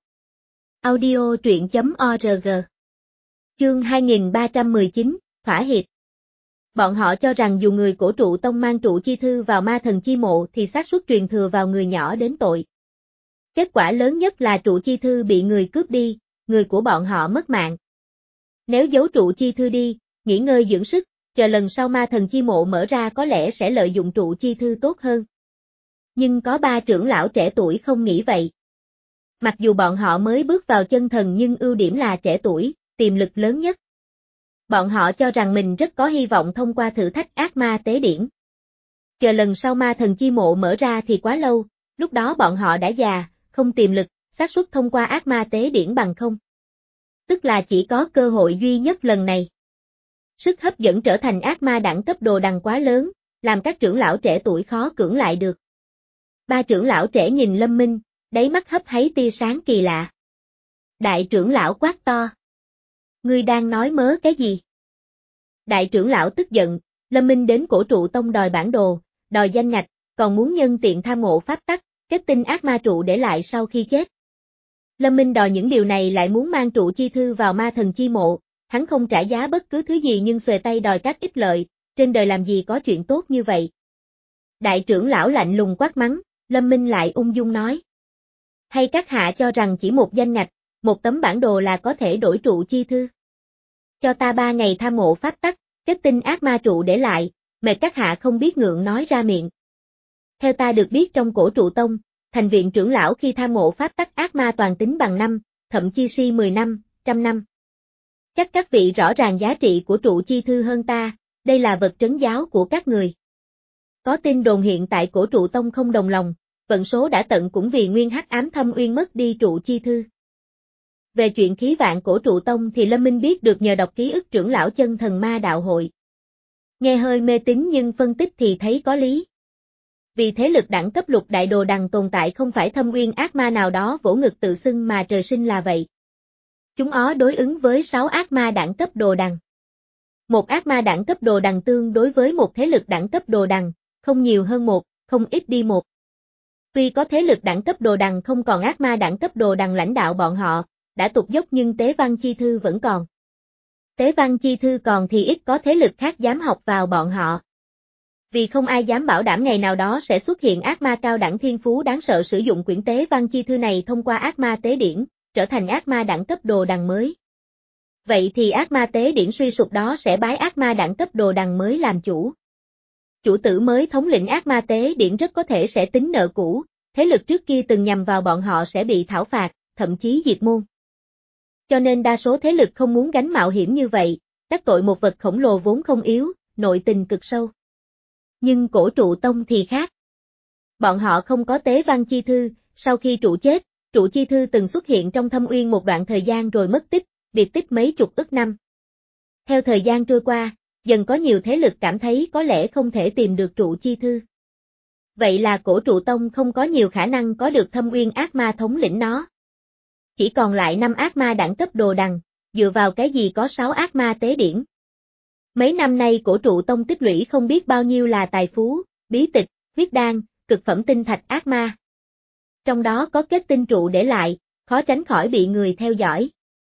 Audio truyện chấm org. Chương hai nghìn ba trăm mười chín, thỏa hiệp. Bọn họ cho rằng dù người cổ trụ tông mang trụ chi thư vào ma thần chi mộ thì xác suất truyền thừa vào người nhỏ đến tội. Kết quả lớn nhất là trụ chi thư bị người cướp đi, người của bọn họ mất mạng. Nếu giấu trụ chi thư đi, nghỉ ngơi dưỡng sức, chờ lần sau ma thần chi mộ mở ra có lẽ sẽ lợi dụng trụ chi thư tốt hơn. Nhưng có ba trưởng lão trẻ tuổi không nghĩ vậy. Mặc dù bọn họ mới bước vào chân thần nhưng ưu điểm là trẻ tuổi, tiềm lực lớn nhất. Bọn họ cho rằng mình rất có hy vọng thông qua thử thách ác ma tế điển. Chờ lần sau ma thần chi mộ mở ra thì quá lâu, lúc đó bọn họ đã già, không tiềm lực, xác suất thông qua ác ma tế điển bằng không. Tức là chỉ có cơ hội duy nhất lần này. Sức hấp dẫn trở thành ác ma đẳng cấp đồ đằng quá lớn, làm các trưởng lão trẻ tuổi khó cưỡng lại được. Ba trưởng lão trẻ nhìn Lâm Minh, đáy mắt hấp háy tia sáng kỳ lạ. Đại trưởng lão quát to. Ngươi đang nói mớ cái gì? Đại trưởng lão tức giận, Lâm Minh đến cổ trụ tông đòi bản đồ, đòi danh ngạch, còn muốn nhân tiện tham ngộ pháp tắc, kết tinh ác ma trụ để lại sau khi chết. Lâm Minh đòi những điều này lại muốn mang trụ chi thư vào ma thần chi mộ, hắn không trả giá bất cứ thứ gì nhưng xuề tay đòi các ích lợi, trên đời làm gì có chuyện tốt như vậy. Đại trưởng lão lạnh lùng quát mắng, Lâm Minh lại ung dung nói. Hay các hạ cho rằng chỉ một danh ngạch, một tấm bản đồ là có thể đổi trụ chi thư? Cho ta ba ngày tham ngộ pháp tắc, kết tinh ác ma trụ để lại, mệt các hạ không biết ngượng nói ra miệng. Theo ta được biết trong cổ trụ tông, thành viện trưởng lão khi tham ngộ pháp tắc ác ma toàn tính bằng năm, thậm chí suy mười năm, trăm năm. Chắc các vị rõ ràng giá trị của trụ chi thư hơn ta, đây là vật trấn giáo của các người. Có tin đồn hiện tại cổ trụ tông không đồng lòng, vận số đã tận cũng vì nguyên hắc ám thâm uyên mất đi trụ chi thư. Về chuyện khí vạn cổ trụ tông thì Lâm Minh biết được nhờ đọc ký ức trưởng lão chân thần ma đạo hội. Nghe hơi mê tín nhưng phân tích thì thấy có lý. Vì thế lực đẳng cấp lục đại đồ đằng tồn tại không phải thâm uyên ác ma nào đó vỗ ngực tự xưng mà trời sinh là vậy. Chúng ó đối ứng với sáu ác ma đẳng cấp đồ đằng. Một ác ma đẳng cấp đồ đằng tương đối với một thế lực đẳng cấp đồ đằng, không nhiều hơn một, không ít đi một. Tuy có thế lực đẳng cấp đồ đằng không còn ác ma đẳng cấp đồ đằng lãnh đạo bọn họ, đã tụt dốc nhưng tế văn chi thư vẫn còn. Tế văn chi thư còn thì ít có thế lực khác dám học vào bọn họ. Vì không ai dám bảo đảm ngày nào đó sẽ xuất hiện ác ma cao đẳng thiên phú đáng sợ sử dụng quyển tế văn chi thư này thông qua ác ma tế điển, trở thành ác ma đẳng cấp đồ đằng mới. Vậy thì ác ma tế điển suy sụp đó sẽ bái ác ma đẳng cấp đồ đằng mới làm chủ. Chủ tử mới thống lĩnh ác ma tế điển rất có thể sẽ tính nợ cũ, thế lực trước kia từng nhằm vào bọn họ sẽ bị thảo phạt, thậm chí diệt môn. Cho nên đa số thế lực không muốn gánh mạo hiểm như vậy, đắc tội một vật khổng lồ vốn không yếu, nội tình cực sâu. Nhưng cổ trụ tông thì khác. Bọn họ không có tế văn chi thư, sau khi trụ chết, trụ chi thư từng xuất hiện trong thâm uyên một đoạn thời gian rồi mất tích, biệt tích mấy chục ức năm. Theo thời gian trôi qua, dần có nhiều thế lực cảm thấy có lẽ không thể tìm được trụ chi thư. Vậy là cổ trụ tông không có nhiều khả năng có được thâm uyên ác ma thống lĩnh nó. Chỉ còn lại năm ác ma đẳng cấp đồ đằng, dựa vào cái gì có sáu ác ma tế điển. Mấy năm nay cổ trụ tông tích lũy không biết bao nhiêu là tài phú, bí tịch, huyết đan, cực phẩm tinh thạch ác ma. Trong đó có kết tinh trụ để lại, khó tránh khỏi bị người theo dõi.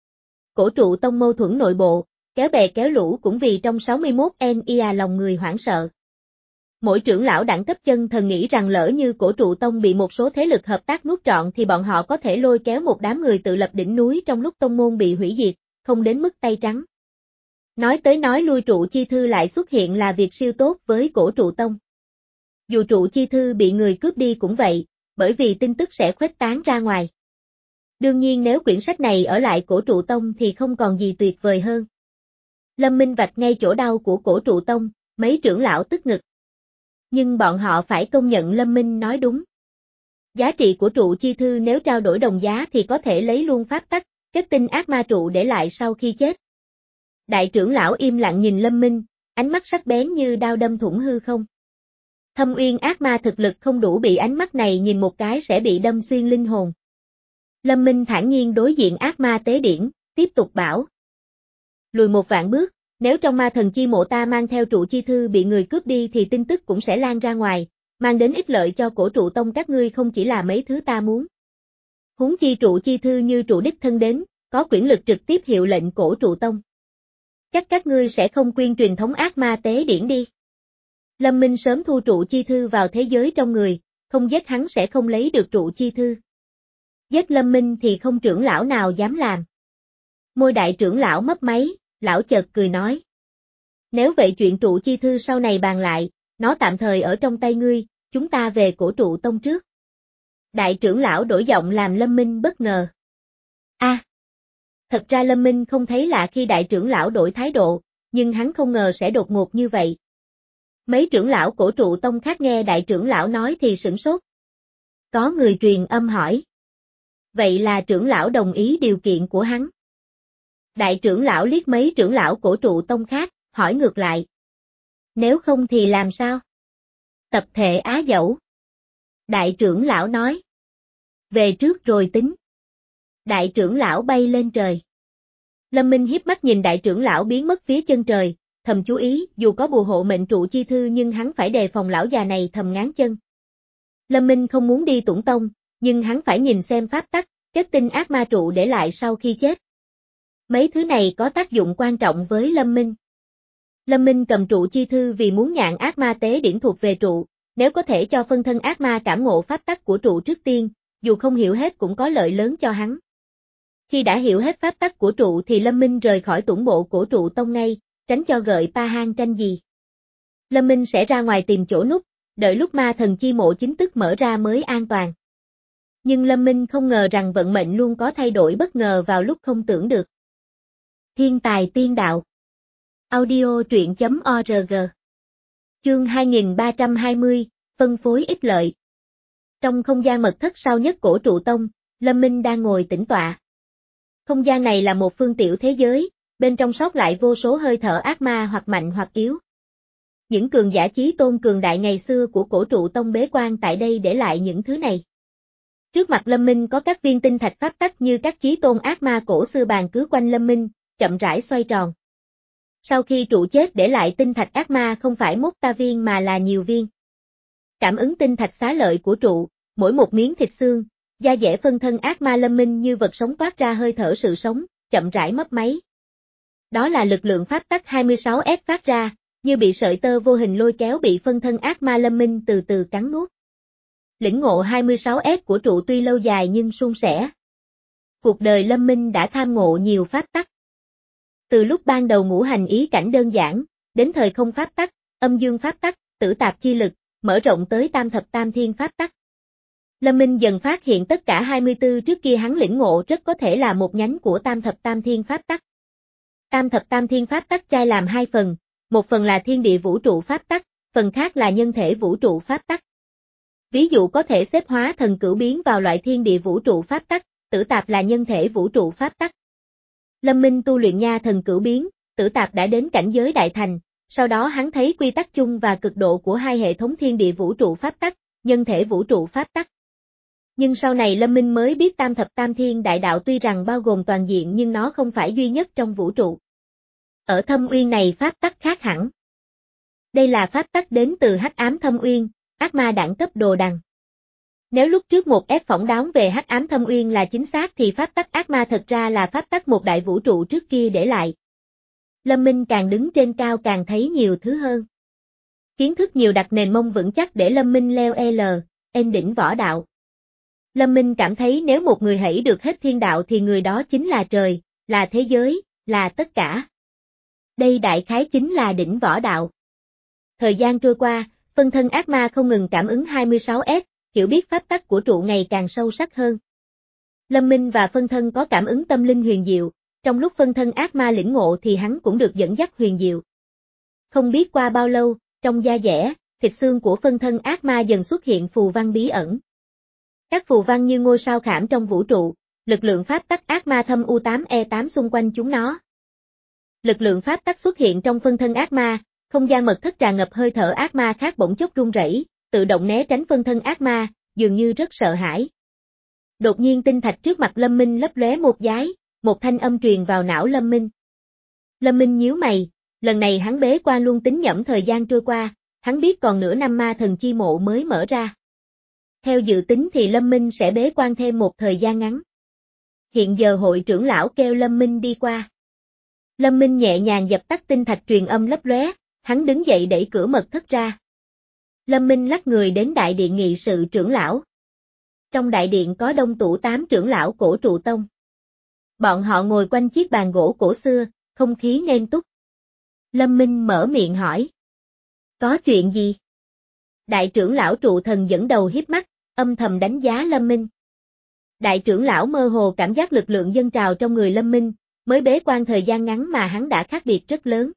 Cổ trụ tông mâu thuẫn nội bộ, kéo bè kéo lũ cũng vì trong sáu mươi mốt en i a lòng người hoảng sợ. Mỗi trưởng lão đẳng cấp chân thần nghĩ rằng lỡ như cổ trụ tông bị một số thế lực hợp tác nuốt trọn thì bọn họ có thể lôi kéo một đám người tự lập đỉnh núi trong lúc tông môn bị hủy diệt, không đến mức tay trắng. Nói tới nói lui trụ chi thư lại xuất hiện là việc siêu tốt với cổ trụ tông. Dù trụ chi thư bị người cướp đi cũng vậy, bởi vì tin tức sẽ khuếch tán ra ngoài. Đương nhiên nếu quyển sách này ở lại cổ trụ tông thì không còn gì tuyệt vời hơn. Lâm Minh vạch ngay chỗ đau của cổ trụ tông, mấy trưởng lão tức ngực. Nhưng bọn họ phải công nhận Lâm Minh nói đúng. Giá trị của trụ chi thư nếu trao đổi đồng giá thì có thể lấy luôn pháp tắc, kết tinh ác ma trụ để lại sau khi chết. Đại trưởng lão im lặng nhìn Lâm Minh, ánh mắt sắc bén như đao đâm thủng hư không. Thâm uyên ác ma thực lực không đủ bị ánh mắt này nhìn một cái sẽ bị đâm xuyên linh hồn. Lâm Minh thản nhiên đối diện ác ma tế điển, tiếp tục bảo. Lùi một vạn bước, nếu trong ma thần chi mộ ta mang theo trụ chi thư bị người cướp đi thì tin tức cũng sẽ lan ra ngoài, mang đến ích lợi cho cổ trụ tông các ngươi không chỉ là mấy thứ ta muốn. Huống chi trụ chi thư như trụ đích thân đến, có quyền lực trực tiếp hiệu lệnh cổ trụ tông. Chắc các ngươi sẽ không quên truyền thống ác ma tế điển đi. Lâm Minh sớm thu trụ chi thư vào thế giới trong người, không giết hắn sẽ không lấy được trụ chi thư. Giết Lâm Minh thì không trưởng lão nào dám làm. Môi đại trưởng lão mấp máy, lão chợt cười nói. Nếu vậy chuyện trụ chi thư sau này bàn lại, nó tạm thời ở trong tay ngươi, chúng ta về cổ trụ tông trước. Đại trưởng lão đổi giọng làm Lâm Minh bất ngờ. A, à, thật ra Lâm Minh không thấy lạ khi đại trưởng lão đổi thái độ, nhưng hắn không ngờ sẽ đột ngột như vậy. Mấy trưởng lão cổ trụ tông khác nghe đại trưởng lão nói thì sửng sốt. Có người truyền âm hỏi. Vậy là trưởng lão đồng ý điều kiện của hắn. Đại trưởng lão liếc mấy trưởng lão cổ trụ tông khác, hỏi ngược lại. Nếu không thì làm sao? Tập thể á dẫu. Đại trưởng lão nói. Về trước rồi tính. Đại trưởng lão bay lên trời. Lâm Minh hiếp mắt nhìn đại trưởng lão biến mất phía chân trời, thầm chú ý, dù có bùa hộ mệnh trụ chi thư nhưng hắn phải đề phòng lão già này thầm ngán chân. Lâm Minh không muốn đi Tủng Tông, nhưng hắn phải nhìn xem pháp tắc, kết tinh ác ma trụ để lại sau khi chết. Mấy thứ này có tác dụng quan trọng với Lâm Minh. Lâm Minh cầm trụ chi thư vì muốn nhạn ác ma tế điển thuộc về trụ, nếu có thể cho phân thân ác ma cảm ngộ pháp tắc của trụ trước tiên, dù không hiểu hết cũng có lợi lớn cho hắn. Khi đã hiểu hết pháp tắc của trụ thì Lâm Minh rời khỏi tủng bộ của trụ tông ngay, tránh cho gợi pa hang tranh gì. Lâm Minh sẽ ra ngoài tìm chỗ núp, đợi lúc ma thần chi mộ chính thức mở ra mới an toàn. Nhưng Lâm Minh không ngờ rằng vận mệnh luôn có thay đổi bất ngờ vào lúc không tưởng được. Thiên tài tiên đạo. Audio truyện chấm org. Chương hai nghìn ba trăm hai mươi, phân phối ích lợi. Trong không gian mật thất sau nhất cổ trụ tông, Lâm Minh đang ngồi tĩnh tọa. Không gian này là một phương tiểu thế giới, bên trong sót lại vô số hơi thở ác ma hoặc mạnh hoặc yếu. Những cường giả chí tôn cường đại ngày xưa của cổ trụ tông bế quan tại đây để lại những thứ này. Trước mặt Lâm Minh có các viên tinh thạch pháp tắc như các chí tôn ác ma cổ xưa bàn cứ quanh Lâm Minh, chậm rãi xoay tròn. Sau khi trụ chết để lại tinh thạch ác ma không phải một ta viên mà là nhiều viên. Cảm ứng tinh thạch xá lợi của trụ, mỗi một miếng thịt xương, da dẻ phân thân ác ma Lâm Minh như vật sống toát ra hơi thở sự sống, chậm rãi mấp máy. Đó là lực lượng pháp tắc hai mươi sáu S phát ra, như bị sợi tơ vô hình lôi kéo bị phân thân ác ma Lâm Minh từ từ cắn nuốt. Lĩnh ngộ hai mươi sáu S của trụ tuy lâu dài nhưng suôn sẻ. Cuộc đời Lâm Minh đã tham ngộ nhiều pháp tắc. Từ lúc ban đầu ngũ hành ý cảnh đơn giản, đến thời không pháp tắc, âm dương pháp tắc, tử tạp chi lực, mở rộng tới tam thập tam thiên pháp tắc. Lâm Minh dần phát hiện tất cả hai mươi tư trước kia hắn lĩnh ngộ rất có thể là một nhánh của tam thập tam thiên pháp tắc. Tam thập tam thiên pháp tắc chai làm hai phần, một phần là thiên địa vũ trụ pháp tắc, phần khác là nhân thể vũ trụ pháp tắc. Ví dụ có thể xếp hóa thần cửu biến vào loại thiên địa vũ trụ pháp tắc, tử tạp là nhân thể vũ trụ pháp tắc. Lâm Minh tu luyện nha thần cửu biến, tử tạp đã đến cảnh giới đại thành, sau đó hắn thấy quy tắc chung và cực độ của hai hệ thống thiên địa vũ trụ pháp tắc, nhân thể vũ trụ pháp tắc. Nhưng sau này Lâm Minh mới biết tam thập tam thiên đại đạo tuy rằng bao gồm toàn diện nhưng nó không phải duy nhất trong vũ trụ. Ở thâm uyên này pháp tắc khác hẳn. Đây là pháp tắc đến từ hắc ám thâm uyên, ác ma đẳng cấp đồ đằng. Nếu lúc trước một ép phỏng đoán về hắc ám thâm uyên là chính xác thì pháp tắc ác ma thật ra là pháp tắc một đại vũ trụ trước kia để lại. Lâm Minh càng đứng trên cao càng thấy nhiều thứ hơn. Kiến thức nhiều đặt nền mông vững chắc để Lâm Minh leo L, N đỉnh võ đạo. Lâm Minh cảm thấy nếu một người hãy được hết thiên đạo thì người đó chính là trời, là thế giới, là tất cả. Đây đại khái chính là đỉnh võ đạo. Thời gian trôi qua, phân thân ác ma không ngừng cảm ứng hai mươi sáu S, hiểu biết pháp tắc của trụ ngày càng sâu sắc hơn. Lâm Minh và phân thân có cảm ứng tâm linh huyền diệu, trong lúc phân thân ác ma lĩnh ngộ thì hắn cũng được dẫn dắt huyền diệu. Không biết qua bao lâu, trong da dẻ, thịt xương của phân thân ác ma dần xuất hiện phù văn bí ẩn. Các phù văn như ngôi sao khảm trong vũ trụ, lực lượng pháp tắc ác ma thâm U tám E tám xung quanh chúng nó. Lực lượng pháp tắc xuất hiện trong phân thân ác ma, không gian mật thất tràn ngập hơi thở ác ma khác bỗng chốc run rẩy, tự động né tránh phân thân ác ma, dường như rất sợ hãi. Đột nhiên tinh thạch trước mặt Lâm Minh lấp lóe một giái, một thanh âm truyền vào não Lâm Minh. Lâm Minh nhíu mày, lần này hắn bế quan luôn tính nhẩm thời gian trôi qua, hắn biết còn nửa năm ma thần chi mộ mới mở ra. Theo dự tính thì Lâm Minh sẽ bế quan thêm một thời gian ngắn. Hiện giờ hội trưởng lão kêu Lâm Minh đi qua. Lâm Minh nhẹ nhàng dập tắt tinh thạch truyền âm lấp lóe, hắn đứng dậy đẩy cửa mật thất ra. Lâm Minh lắc người đến đại điện nghị sự trưởng lão. Trong đại điện có đông tụ tám trưởng lão cổ trụ tông. Bọn họ ngồi quanh chiếc bàn gỗ cổ xưa, không khí nghiêm túc. Lâm Minh mở miệng hỏi. Có chuyện gì? Đại trưởng lão trụ thần dẫn đầu hiếp mắt, âm thầm đánh giá Lâm Minh. Đại trưởng lão mơ hồ cảm giác lực lượng dâng trào trong người Lâm Minh, mới bế quan thời gian ngắn mà hắn đã khác biệt rất lớn.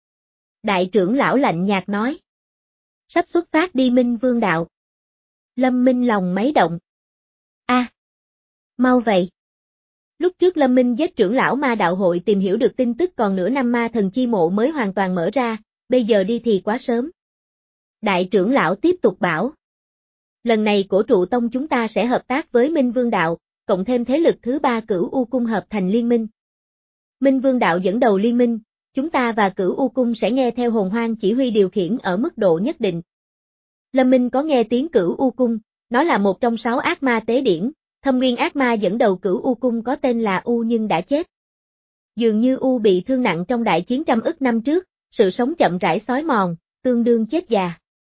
Đại trưởng lão lạnh nhạt nói. Sắp xuất phát đi Minh Vương đạo. Lâm Minh lòng máy động. A, à, mau vậy. Lúc trước Lâm Minh giết trưởng lão ma đạo hội tìm hiểu được tin tức còn nửa năm ma thần chi mộ mới hoàn toàn mở ra, bây giờ đi thì quá sớm. Đại trưởng lão tiếp tục bảo. Lần này cổ trụ tông chúng ta sẽ hợp tác với Minh Vương đạo, cộng thêm thế lực thứ ba Cửu U cung hợp thành liên minh. Minh Vương đạo dẫn đầu liên minh, chúng ta và Cửu U cung sẽ nghe theo hồn hoang chỉ huy điều khiển ở mức độ nhất định. Lâm Minh có nghe tiếng Cửu U cung, nó là một trong sáu ác ma tế điển, thâm nguyên ác ma dẫn đầu Cửu U cung có tên là U nhưng đã chết. Dường như U bị thương nặng trong đại chiến trăm ức năm trước, sự sống chậm rãi xói mòn, tương đương chết già.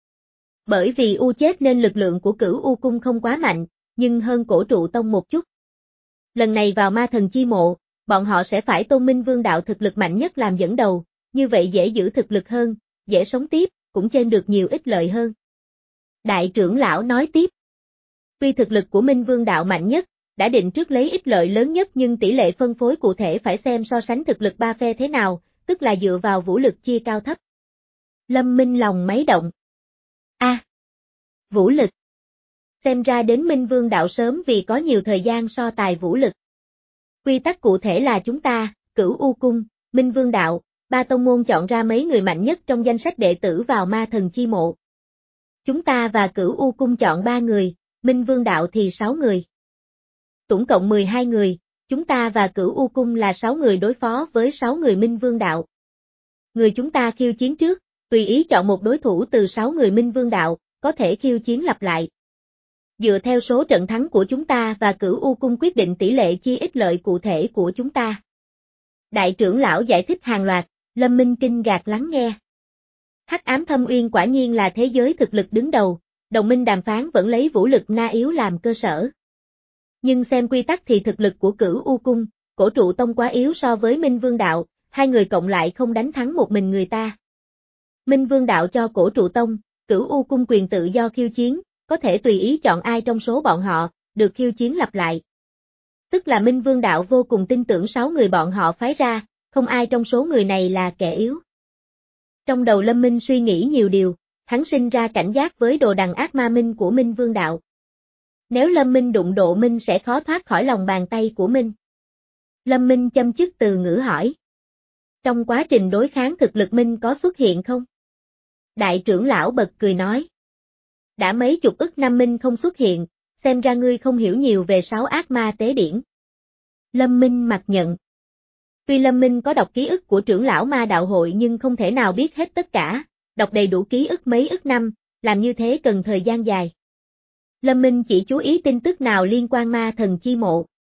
Bởi vì U chết nên lực lượng của Cửu U cung không quá mạnh, nhưng hơn cổ trụ tông một chút. Lần này vào ma thần chi mộ, bọn họ sẽ phải tôn Minh Vương đạo thực lực mạnh nhất làm dẫn đầu, như vậy dễ giữ thực lực hơn, dễ sống tiếp, cũng trên được nhiều ích lợi hơn. Đại trưởng lão nói tiếp. Tuy thực lực của Minh Vương đạo mạnh nhất, đã định trước lấy ích lợi lớn nhất nhưng tỷ lệ phân phối cụ thể phải xem so sánh thực lực ba phe thế nào, tức là dựa vào vũ lực chia cao thấp. Lâm Minh lòng máy động. A, à, vũ lực. Xem ra đến Minh Vương đạo sớm vì có nhiều thời gian so tài vũ lực. Quy tắc cụ thể là chúng ta, Cửu U cung, Minh Vương đạo, ba tông môn chọn ra mấy người mạnh nhất trong danh sách đệ tử vào ma thần chi mộ. Chúng ta và Cửu U cung chọn ba người, Minh Vương đạo thì sáu người. Tổng cộng mười hai người, chúng ta và Cửu U cung là sáu người đối phó với sáu người Minh Vương đạo. Người chúng ta khiêu chiến trước, tùy ý chọn một đối thủ từ sáu người Minh Vương đạo, có thể khiêu chiến lặp lại. Dựa theo số trận thắng của chúng ta và Cửu U cung quyết định tỷ lệ chia ích lợi cụ thể của chúng ta. Đại trưởng lão giải thích hàng loạt, Lâm Minh kinh ngạc lắng nghe. Hắc ám thâm uyên quả nhiên là thế giới thực lực đứng đầu, đồng minh đàm phán vẫn lấy vũ lực na yếu làm cơ sở. Nhưng xem quy tắc thì thực lực của Cửu U cung, cổ trụ tông quá yếu so với Minh Vương đạo, hai người cộng lại không đánh thắng một mình người ta. Minh Vương đạo cho cổ trụ tông, Cửu U cung quyền tự do khiêu chiến, có thể tùy ý chọn ai trong số bọn họ, được khiêu chiến lặp lại. Tức là Minh Vương đạo vô cùng tin tưởng sáu người bọn họ phái ra, không ai trong số người này là kẻ yếu. Trong đầu Lâm Minh suy nghĩ nhiều điều, hắn sinh ra cảnh giác với đồ đằng ác ma Minh của Minh Vương đạo. Nếu Lâm Minh đụng độ Minh sẽ khó thoát khỏi lòng bàn tay của Minh. Lâm Minh châm chước từ ngữ hỏi. Trong quá trình đối kháng thực lực Minh có xuất hiện không? Đại trưởng lão bật cười nói. Đã mấy chục ức năm Minh không xuất hiện, xem ra ngươi không hiểu nhiều về sáu ác ma tế điển. Lâm Minh mặc nhận. Tuy Lâm Minh có đọc ký ức của trưởng lão ma đạo hội nhưng không thể nào biết hết tất cả, đọc đầy đủ ký ức mấy ức năm, làm như thế cần thời gian dài. Lâm Minh chỉ chú ý tin tức nào liên quan ma thần chi mộ.